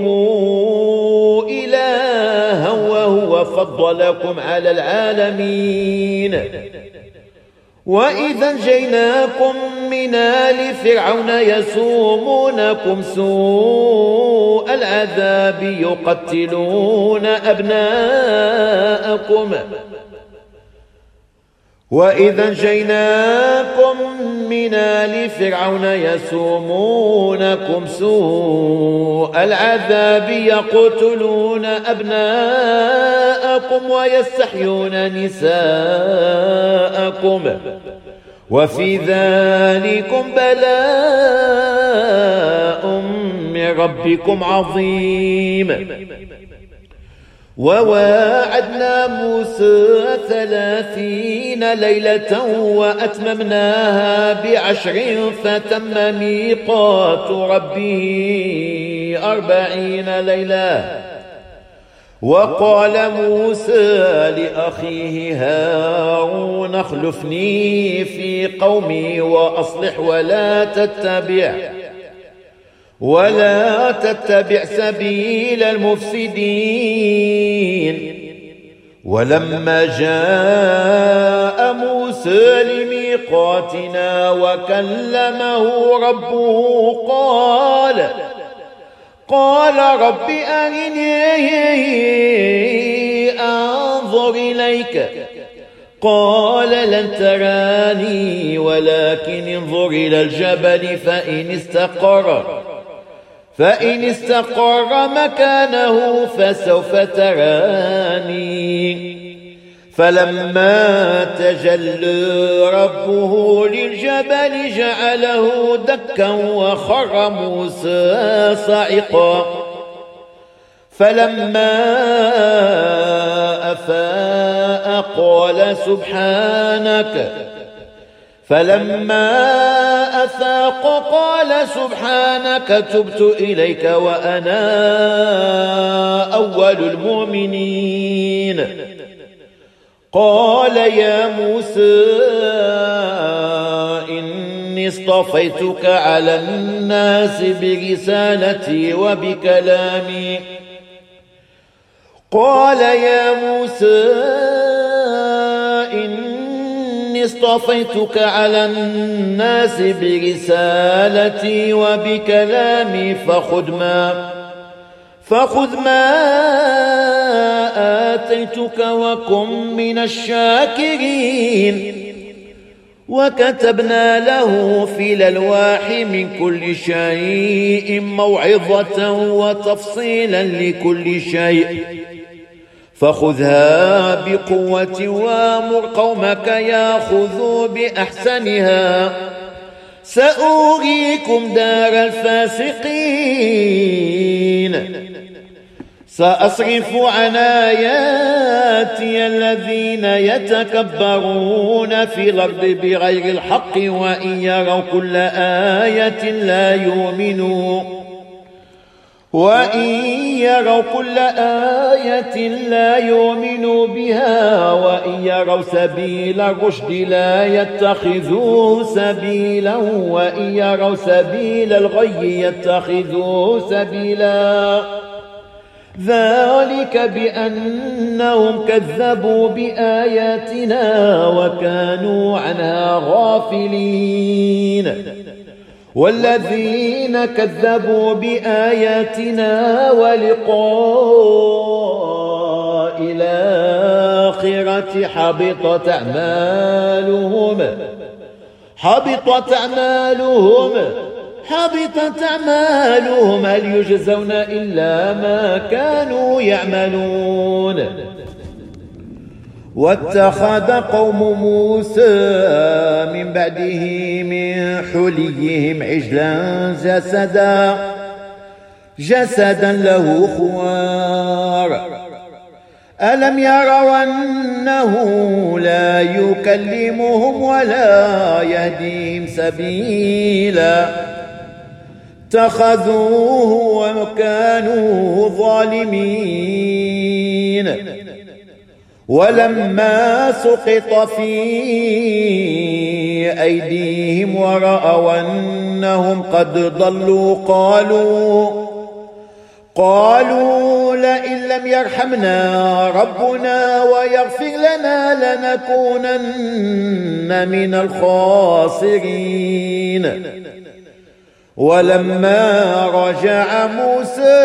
إلها وهو فضلكم على العالمين وإذا انجيناكم من آل فرعون يسومونكم سوء العذاب يقتلون أبناءكم وإذا انجيناكم من آل فرعون يسومونكم سوء العذاب يقتلون أبناءكم ويستحيون نساءكم وفي ذلكم بلاء من ربكم عظيم. وواعدنا موسى ثلاثين ليلة وأتممناها بعشر فتم ميقات ربه أربعين ليلة. وقال موسى لأخيه هارون اخلفني في قومي وأصلح ولا تتبع ولا تتبع سبيل المفسدين. ولما جاء موسى لميقاتنا وكلمه ربه قال قال رب أرني أنظر إليك قال لن تراني ولكن انظر إلى الجبل فإن استقر فإن استقر مكانه فسوف تراني. فلما تجلى ربه للجبل جعله دكا وخر موسى صعقا. فلما أفاء قال سبحانك فلما أفاق قال سبحانك تبت إليك وأنا أول المؤمنين. قال يا موسى إني اصطفيتك على الناس برسالتي وبكلامي قال يا موسى إني اصطفيتك على الناس برسالتي وبكلامي فخذ ما فخذ ما آتيتك وكن من الشاكرين. وكتبنا له في الألواح من كل شيء موعظة وتفصيلا لكل شيء فخذها بقوة وامر قومك ياخذوا بأحسنها سأريكم دار الفاسقين. سأصرف عن آياتي الذين يتكبرون في الأرض بغير الحق وإن يروا كل آية لا يؤمنوا وإن يروا كل آية لا يؤمنوا بها وإن يروا سبيل الرشد لا يتخذوه سبيلا وإن يروا سبيل الغي يتخذوه سبيلا. ذلك بأنهم كذبوا بآياتنا وكانوا عنها غافلين. والذين كذبوا بآياتنا ولقاء الآخرة حبطت أعمالهم حبطت أعمالهم حبطت أعمالهم هل يجزون إلا ما كانوا يعملون. واتخذ قوم موسى من بعده من حليهم عجلا جسدا جسدا له خوار ألم يروا أنه لا يكلمهم ولا يهديهم سبيلا اتخذوه وكانوا ظالمين. ولما سقط في أيديهم ورأوا أنهم قد ضلوا قالوا قالوا لئن لئن لم يرحمنا ربنا ويغفر لنا لنكونن من الخاسرين. ولما رجع موسى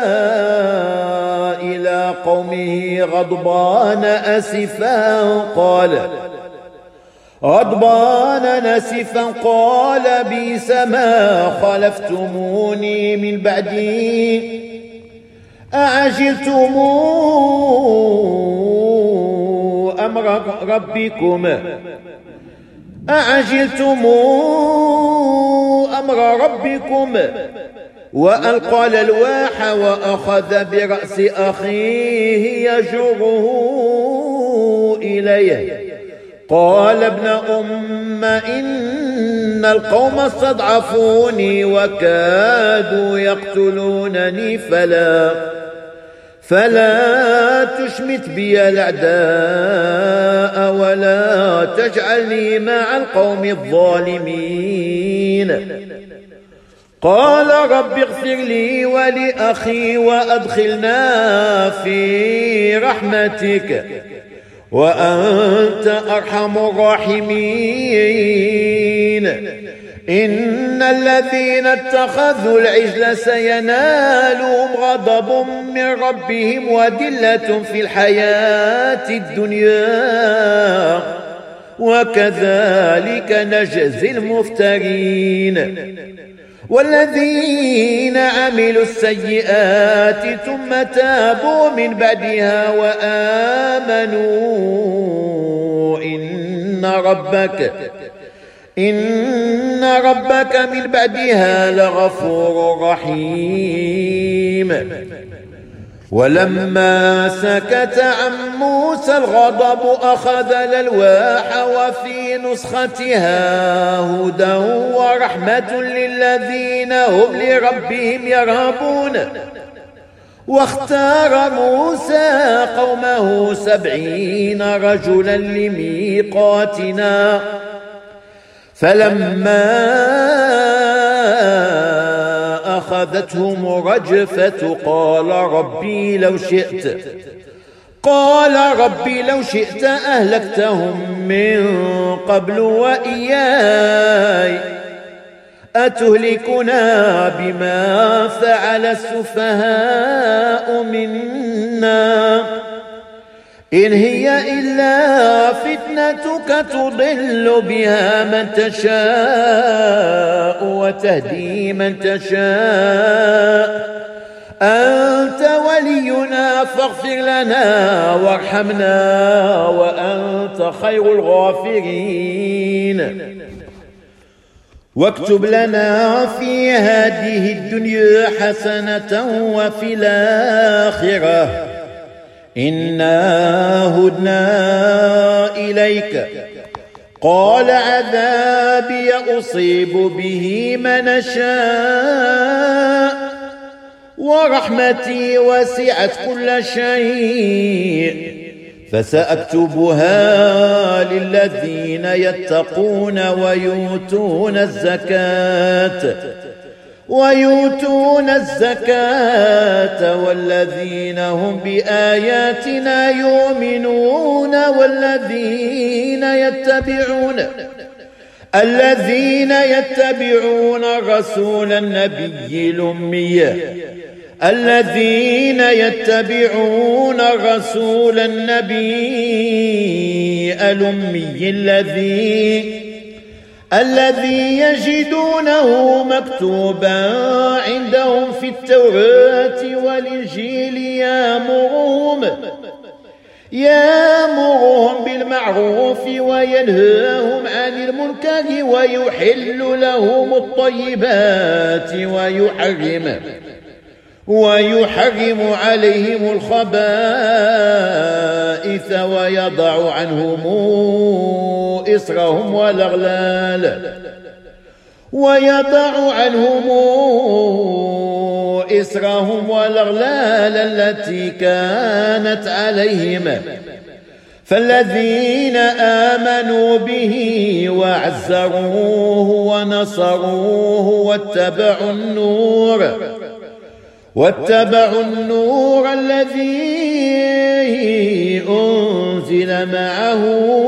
إلى قومه غضبان أسفا قال غضبان أسفا قال بئس ما خلفتموني من بعدي أعجلتم أمر ربكم أعجلتم أمر ربكم وألقى الألواح وأخذ برأس أخيه يجره إليه قال ابن أم إن القوم استضعفوني وكادوا يقتلونني فلا فلا تشمت بي الأعداء ولا تجعلني مع القوم الظالمين. قال رب اغفر لي ولأخي وأدخلنا في رحمتك وأنت أرحم الراحمين. إن الذين اتخذوا العجل سينالهم غضب من ربهم وذلة في الحياة الدنيا وكذلك نجزي المفترين. والذين عملوا السيئات ثم تابوا من بعدها وآمنوا إن ربك إن ربك من بعدها لغفور رحيم. ولما سكت عن موسى الغضب أخذ الألواح وفي نسختها هدى ورحمة للذين هم لربهم يرهبون. واختار موسى قومه سبعين رجلا لميقاتنا فلما أخذتهم رجفة قال ربي لو شئت قال ربي لو شئت أهلكتهم من قبل وإياي أتهلكنا بما فعل السفهاء منا إن هي إلا فتنتك تضل بها من تشاء وتهدي من تشاء أنت ولينا فاغفر لنا وارحمنا وأنت خير الغافرين. واكتب لنا في هذه الدنيا حسنة وفي الآخرة إنا هدنا إليك. قال عذابي أصيب به من شاء ورحمتي وسعت كل شيء فسأكتبها للذين يتقون ويؤتون الزكاة ويؤتون الزكاة والذين هم بآياتنا يؤمنون والذين يتبعون الذين يتبعون الرسول النبي الأمي الذين يتبعون الرسول النبي الأمي الذي الذي يجدونه مكتوبا عندهم في التوراة والإنجيل يأمرهم يأمرهم بالمعروف وينهاهم عن المنكر ويحل لهم الطيبات ويحرم ويحرم عليهم الخبائث ويضع عنهم إصرهم والأغلال ويضع عنهم إصرهم والأغلال التي كانت عليهم فالذين آمنوا به وعزروه ونصروه واتبعوا النور واتبعوا النور الذي أنزل معه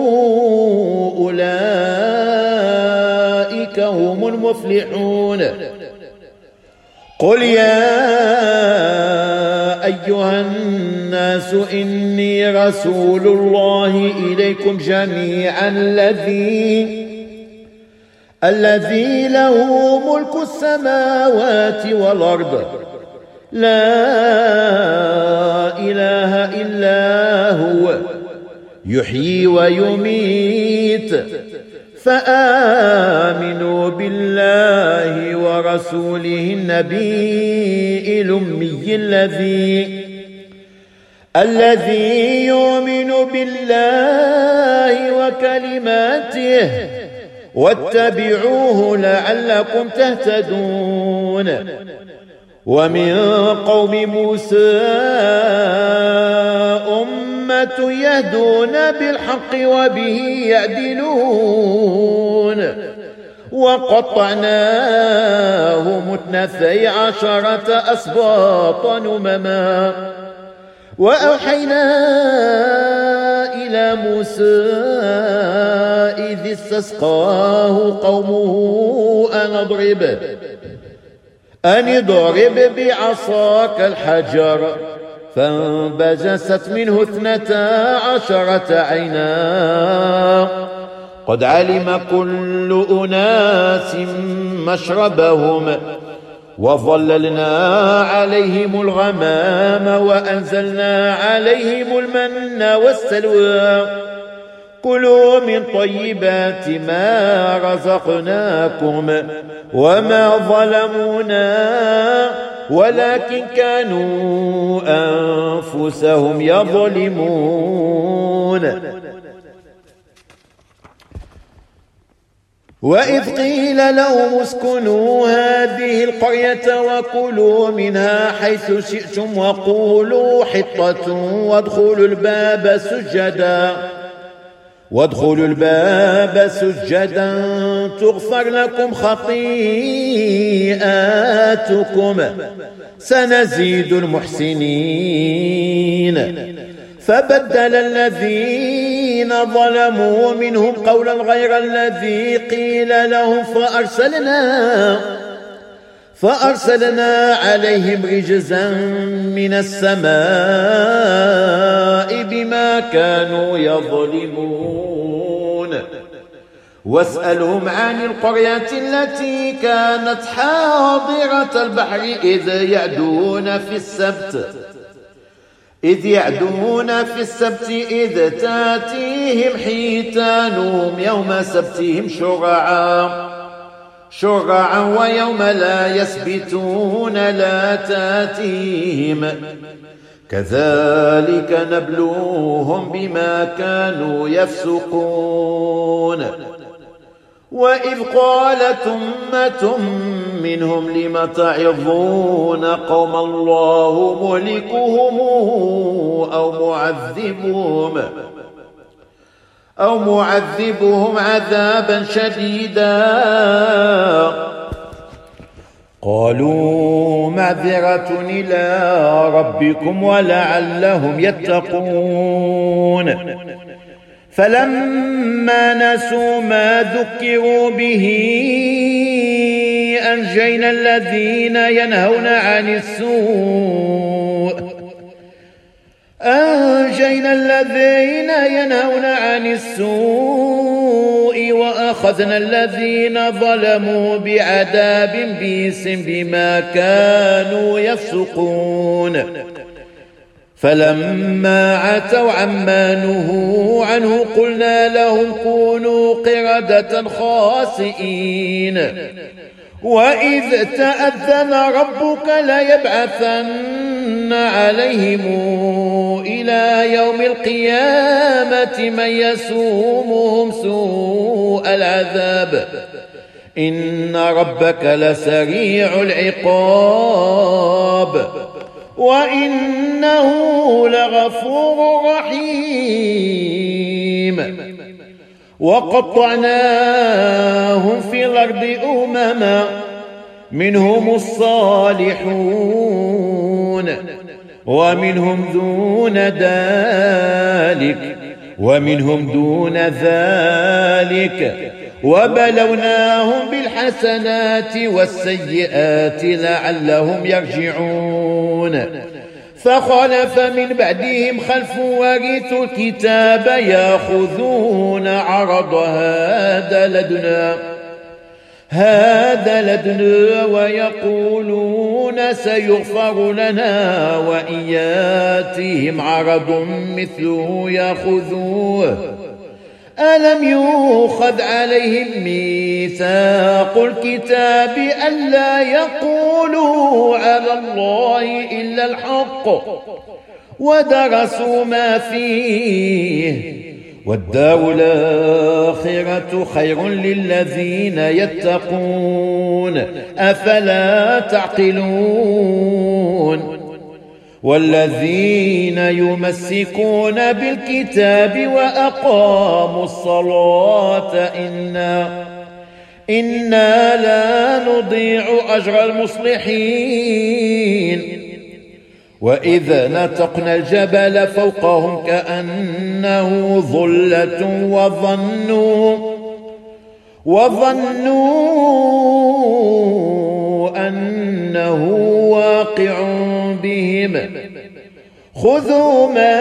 أولئك هم المفلحون. قل يا أيها الناس إني رسول الله إليكم جميعا الذي الذي له ملك السماوات والأرض لا إله إلا هو يحيي ويميت فآمنوا بالله ورسوله النبي الأمي الذي الذي يؤمن بالله وكلماته واتبعوه لعلكم تهتدون. ومن قوم موسى أمة يهدون بالحق وبه يعدلون وقطعناهم اثنتي عشرة أسباطا أمما وأوحينا إلى موسى إذ استسقاه قومه أن اضرب أن اضرب بعصاك الحجر فانبجست منه اثنتا عشرة عينا قد علم كل أناس مشربهم وظللنا عليهم الغمام وأنزلنا عليهم المن والسلوى كلوا من طيبات ما رزقناكم وما ظلمونا ولكن كانوا أنفسهم يظلمون. وإذ قيل لهم اسكنوا هذه القرية وكلوا منها حيث شئتم وقولوا حطة وادخلوا الباب سجدا وادخلوا الباب سجدا تغفر لكم خطيئاتكم سنزيد المحسنين. فبدل الذين ظلموا منهم قولا غير الذي قيل لهم فأرسلنا فأرسلنا عليهم رجزا من السماء بما كانوا يظلمون. واسألهم عن القرية التي كانت حاضرة البحر إذ يعدون في السبت إذ يعدون في السبت إذ تاتيهم حيتانهم يوم سبتهم شرعا شرعا ويوم لا يسبتون لا تاتيهم كذلك نبلوهم بما كانوا يفسقون. وإذ قالت أمة منهم لم تعظون قوم الله مهلكهم أو معذبهم أو معذبهم عذابا شديدا قالوا معذرة إلى ربكم ولعلهم يتقون. فلما نسوا ما ذكروا به أنجينا الذين ينهون عن السوء أنجينا الذين ينهون عن السوء وأخذنا الذين ظلموا بعذاب بئيس بما كانوا يفسقون. فلما عتوا عما نهوا عنه قلنا لهم كونوا قردة خاسئين. وإذ تأذن ربك ليبعثن عليهم إلى يوم القيامة من يسومهم سوء العذاب إن ربك لسريع العقاب وإنه لغفور رحيم. وقطعناهم في الأرض أمما منهم الصالحون ومنهم دون ذلك ومنهم دون ذلك وبلوناهم بالحسنات والسيئات لعلهم يرجعون فخلف من بعدهم خلف ورثوا الكتاب يأخذون عرض هذا لدنا هذا لدنا ويقولون سيغفر لنا وإن ياتهم عرض مثله يأخذوه ألم يؤخذ عليهم ميثاق الكتاب ألا يقولوا على الله إلا الحق ودرسوا ما فيه والدار الآخرة خير للذين يتقون أفلا تعقلون والذين يمسكون بالكتاب وأقاموا الصلاة إنا إنا لا نضيع أجر المصلحين وإذا نتقنا الجبل فوقهم كأنه ظلة وظنوا وظنوا أنه واقع بهم خذوا ما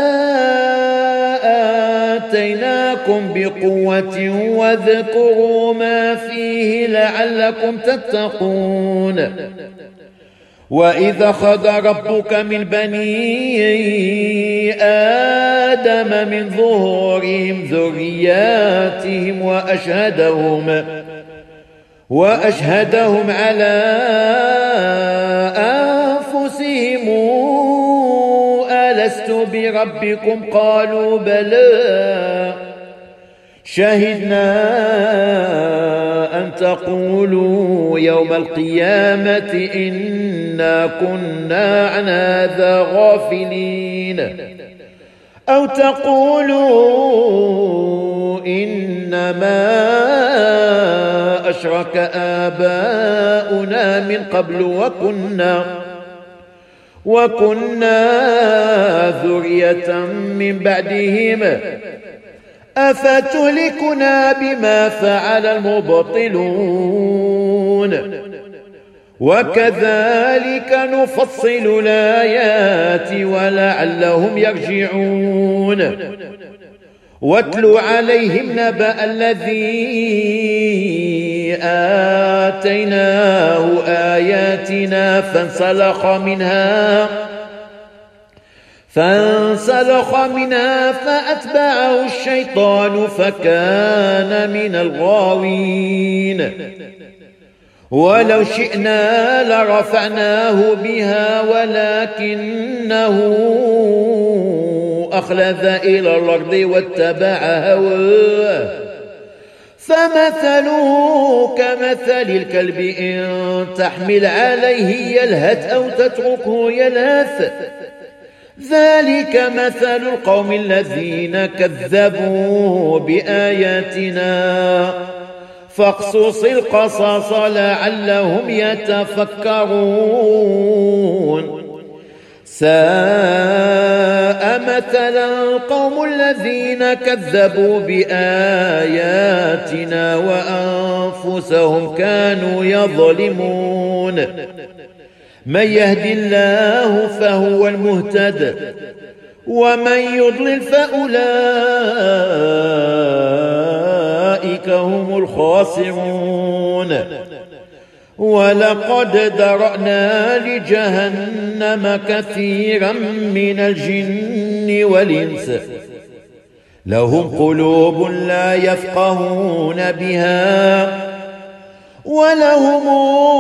آتيناكم بقوة واذكروا ما فيه لعلكم تتقون وإذا أخذ ربك من بني آدم من ظهورهم ذرياتهم وأشهدهم وأشهدهم على أنفسهم ألست بربكم قالوا بلى شهدنا أن تقولوا يوم القيامة إنا كنا عن هذا غافلين أو تقولوا إنما أشرك آباؤنا من قبل وكنا وكنا ذرية من بعدهم أفتهلكنا بما فعل المبطلون وكذلك نفصل الآيات ولعلهم يرجعون واتل عليهم نبأ الذي آتيناه آياتنا فانسلخ منها فانسلخ منها فأتبعه الشيطان فكان من الغاوين ولو شئنا لرفعناه بها ولكنه أخلد إلى الأرض واتبع هواه فمثله كمثل الكلب إن تحمل عليه يلهث أو تتركه يلهث ذلك مثل القوم الذين كذبوا بآياتنا فاقصص القصص لعلهم يتفكرون ساء مثلا القوم الذين كذبوا بآياتنا وأنفسهم كانوا يظلمون من يهد الله فهو المهتد ومن يضلل فأولئك هم الخاسرون ولقد ذرأنا لجهنم كثيرا من الجن والإنس لهم قلوب لا يفقهون بها ولهم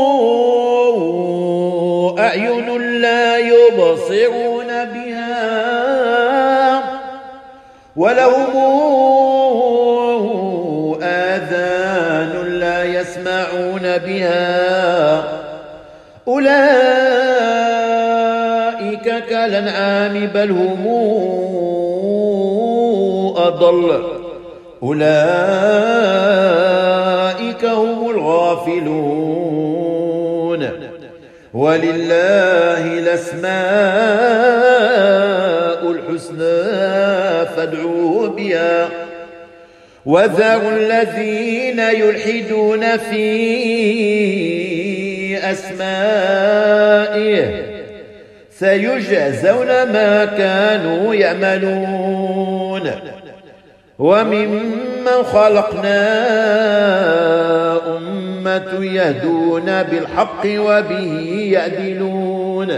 أعين لا يبصرون بها ولهم آذان لا يسمعون بها أولئك كالأنعام بل هم أضل أولئك هم الغافلون ولله الأسماء الحسنى فادعوه بها وذروا الذين يلحدون في أسمائه سيجزون ما كانوا يعملون وممن خلقنا أمة يهدون بالحق وبه يعدلون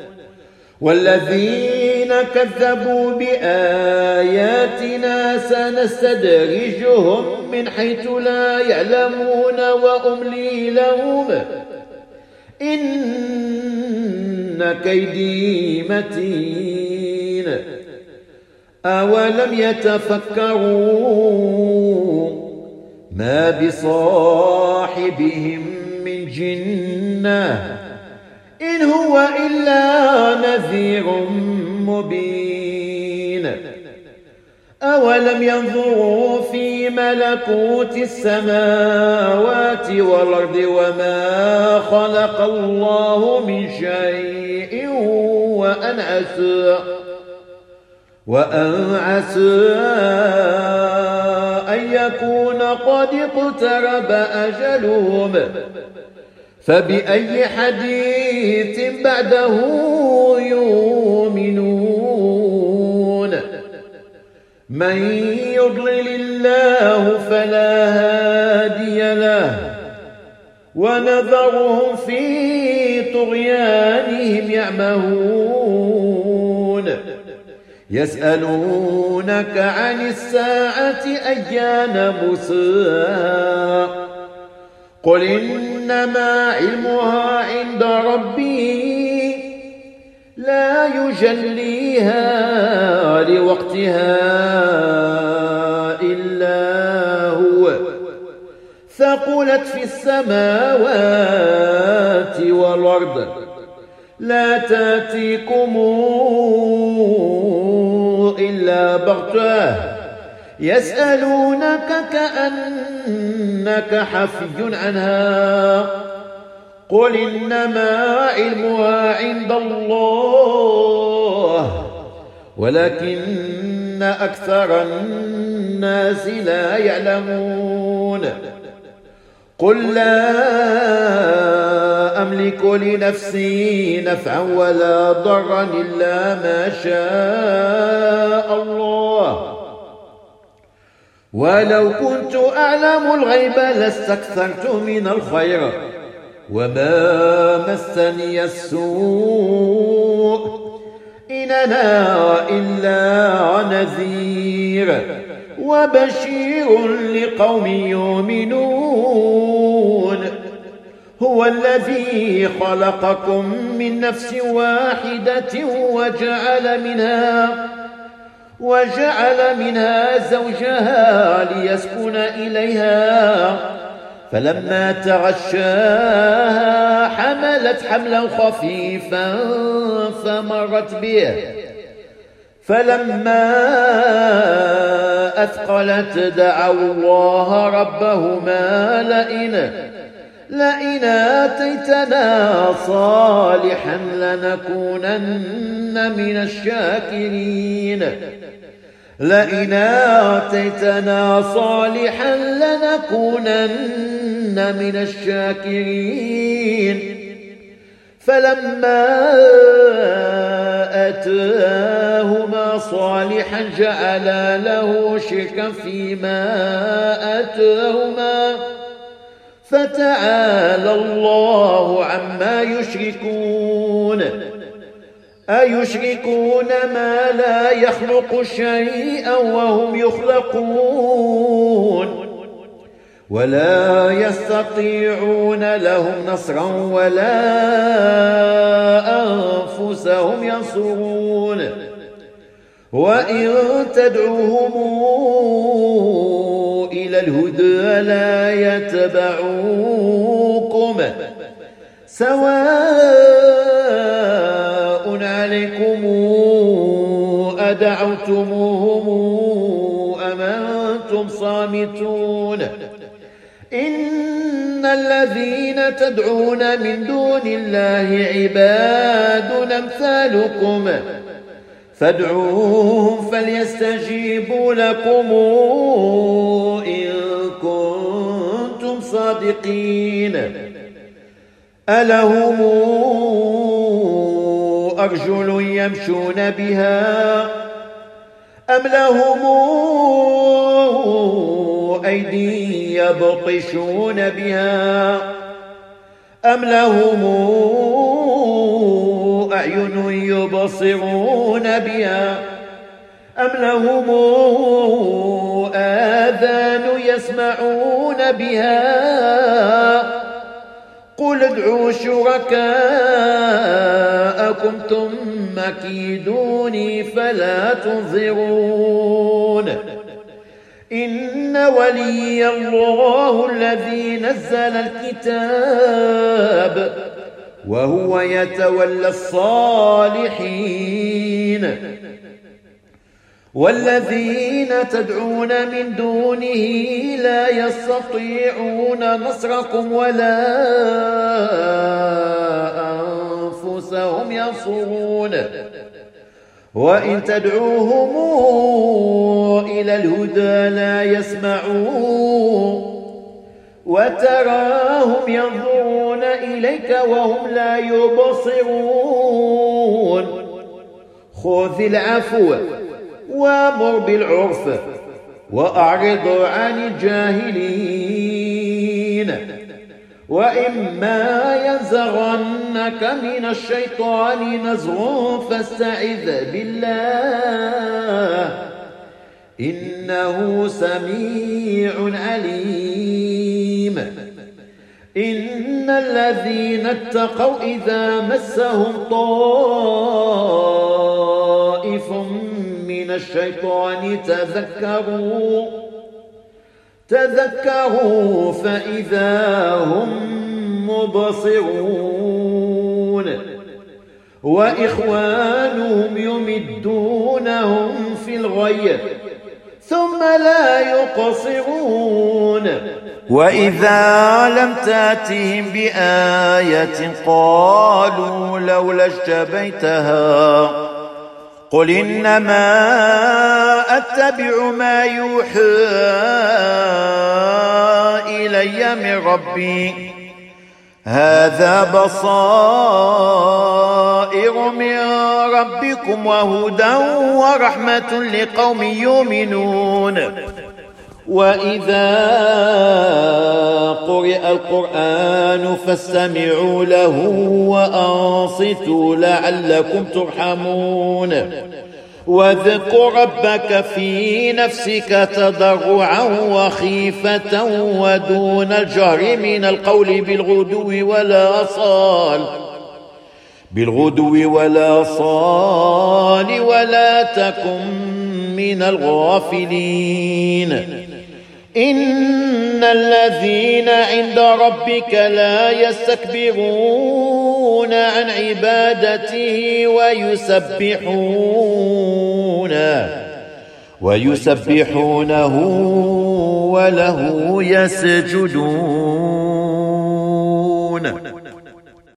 والذين كذبوا بآياتنا سنستدرجهم من حيث لا يعلمون وأملي لهم إن كيدي متين أولم يتفكروا ما بصاحبهم من جنة إن هو إلا نذير مبين أولم ينظروا في ملكوت السماوات والأرض وما خلق الله من شيء وأن عسى وأن عسى أن يكون قد اقترب أجلهم فبأي حديث بعده يؤمنون من يضلل الله فلا هادي له ونذرهم في طغيانهم يعمهون يسألونك عن الساعة أيان مرساها قل إنما علمها عند ربي لا يجليها لوقتها إلا هو ثقلت في السماوات والأرض لا تأتيكم إلا بغتة يسألونك كأنك حفي عنها قل إنما علمها عند الله ولكن أكثر الناس لا يعلمون قل لا أملك لنفسي نفعا ولا ضرا إلا ما شاء الله ولو كنت أعلم الغيب لاستكثرت من الخير وما مسني السوء إن أنا إلا نذير وبشير لقوم يؤمنون هو الذي خلقكم من نفس واحدة وجعل منها وجعل منها زوجها ليسكن إليها فلما تغشاها حملت حملا خفيفا فمرت به فلما أثقلت دعوا الله ربهما لئن لئن آتيتنا صالحا لنكونن من الشاكرين لئن آتيتنا صالحا لنكونن من الشاكرين فلما آتاهما صالحا جعلا له شركا فيما آتاهما فتعالى الله عما يشركون أيشركون ما لا يخلق شيئا وهم يخلقون ولا يستطيعون لهم نصرا ولا أنفسهم ينصرون وإن تدعوهم إلى الهدى لا يتبعوكم سواء عليكم أدعوتموهم أم أنتم صامتون إن الذين تدعون من دون الله عباد أمثالكم فادعوهم فليستجيبوا لكم إن كنتم صادقين. ألهم أرجل يمشون بها أم لهم أيدي يبطشون بها أم لهم أعين يبصرون بها أم لهم آذان يسمعون بها قل ادعوا شركاءكم ثم كيدوني فلا تنظرون. إن ولي الله الذي نزل الكتاب وهو يتولى الصالحين. والذين تدعون من دونه لا يستطيعون نصركم ولا أنفسهم ينصرون. وإن تدعوهم إلى الهدى لا يسمعون وتراهم ينظرون إليك وهم لا يبصرون. خذ العفو وامر بالعرف وأعرض عن الجاهلين. وإما ينزغنك من الشيطان نزغ فاستعذ بالله إنه سميع عليم. إن الذين اتقوا إذا مسهم طائف من الشيطان تذكروا تذكروا فإذا هم مبصرون. وإخوانهم يمدونهم في الغي ثم لا يقصرون. وإذا لم تأتهم بآية قالوا لولا اجتبيتها قل إنما أتبع ما يوحى إلي من ربي هذا بصائر من ربكم وهدى ورحمة لقوم يؤمنون. وإذا قرئ القرآن فاستمعوا له وأنصتوا لعلكم ترحمون. واذكر ربك في نفسك تضرعا وخيفة ودون الجهر من القول بالغدو ولا صال بالغدو ولا صال ولا تكن من الغافلين. إن الذين عند ربك لا يستكبرون عن عبادته ويسبحونه ويسبحونه وله يسجدون.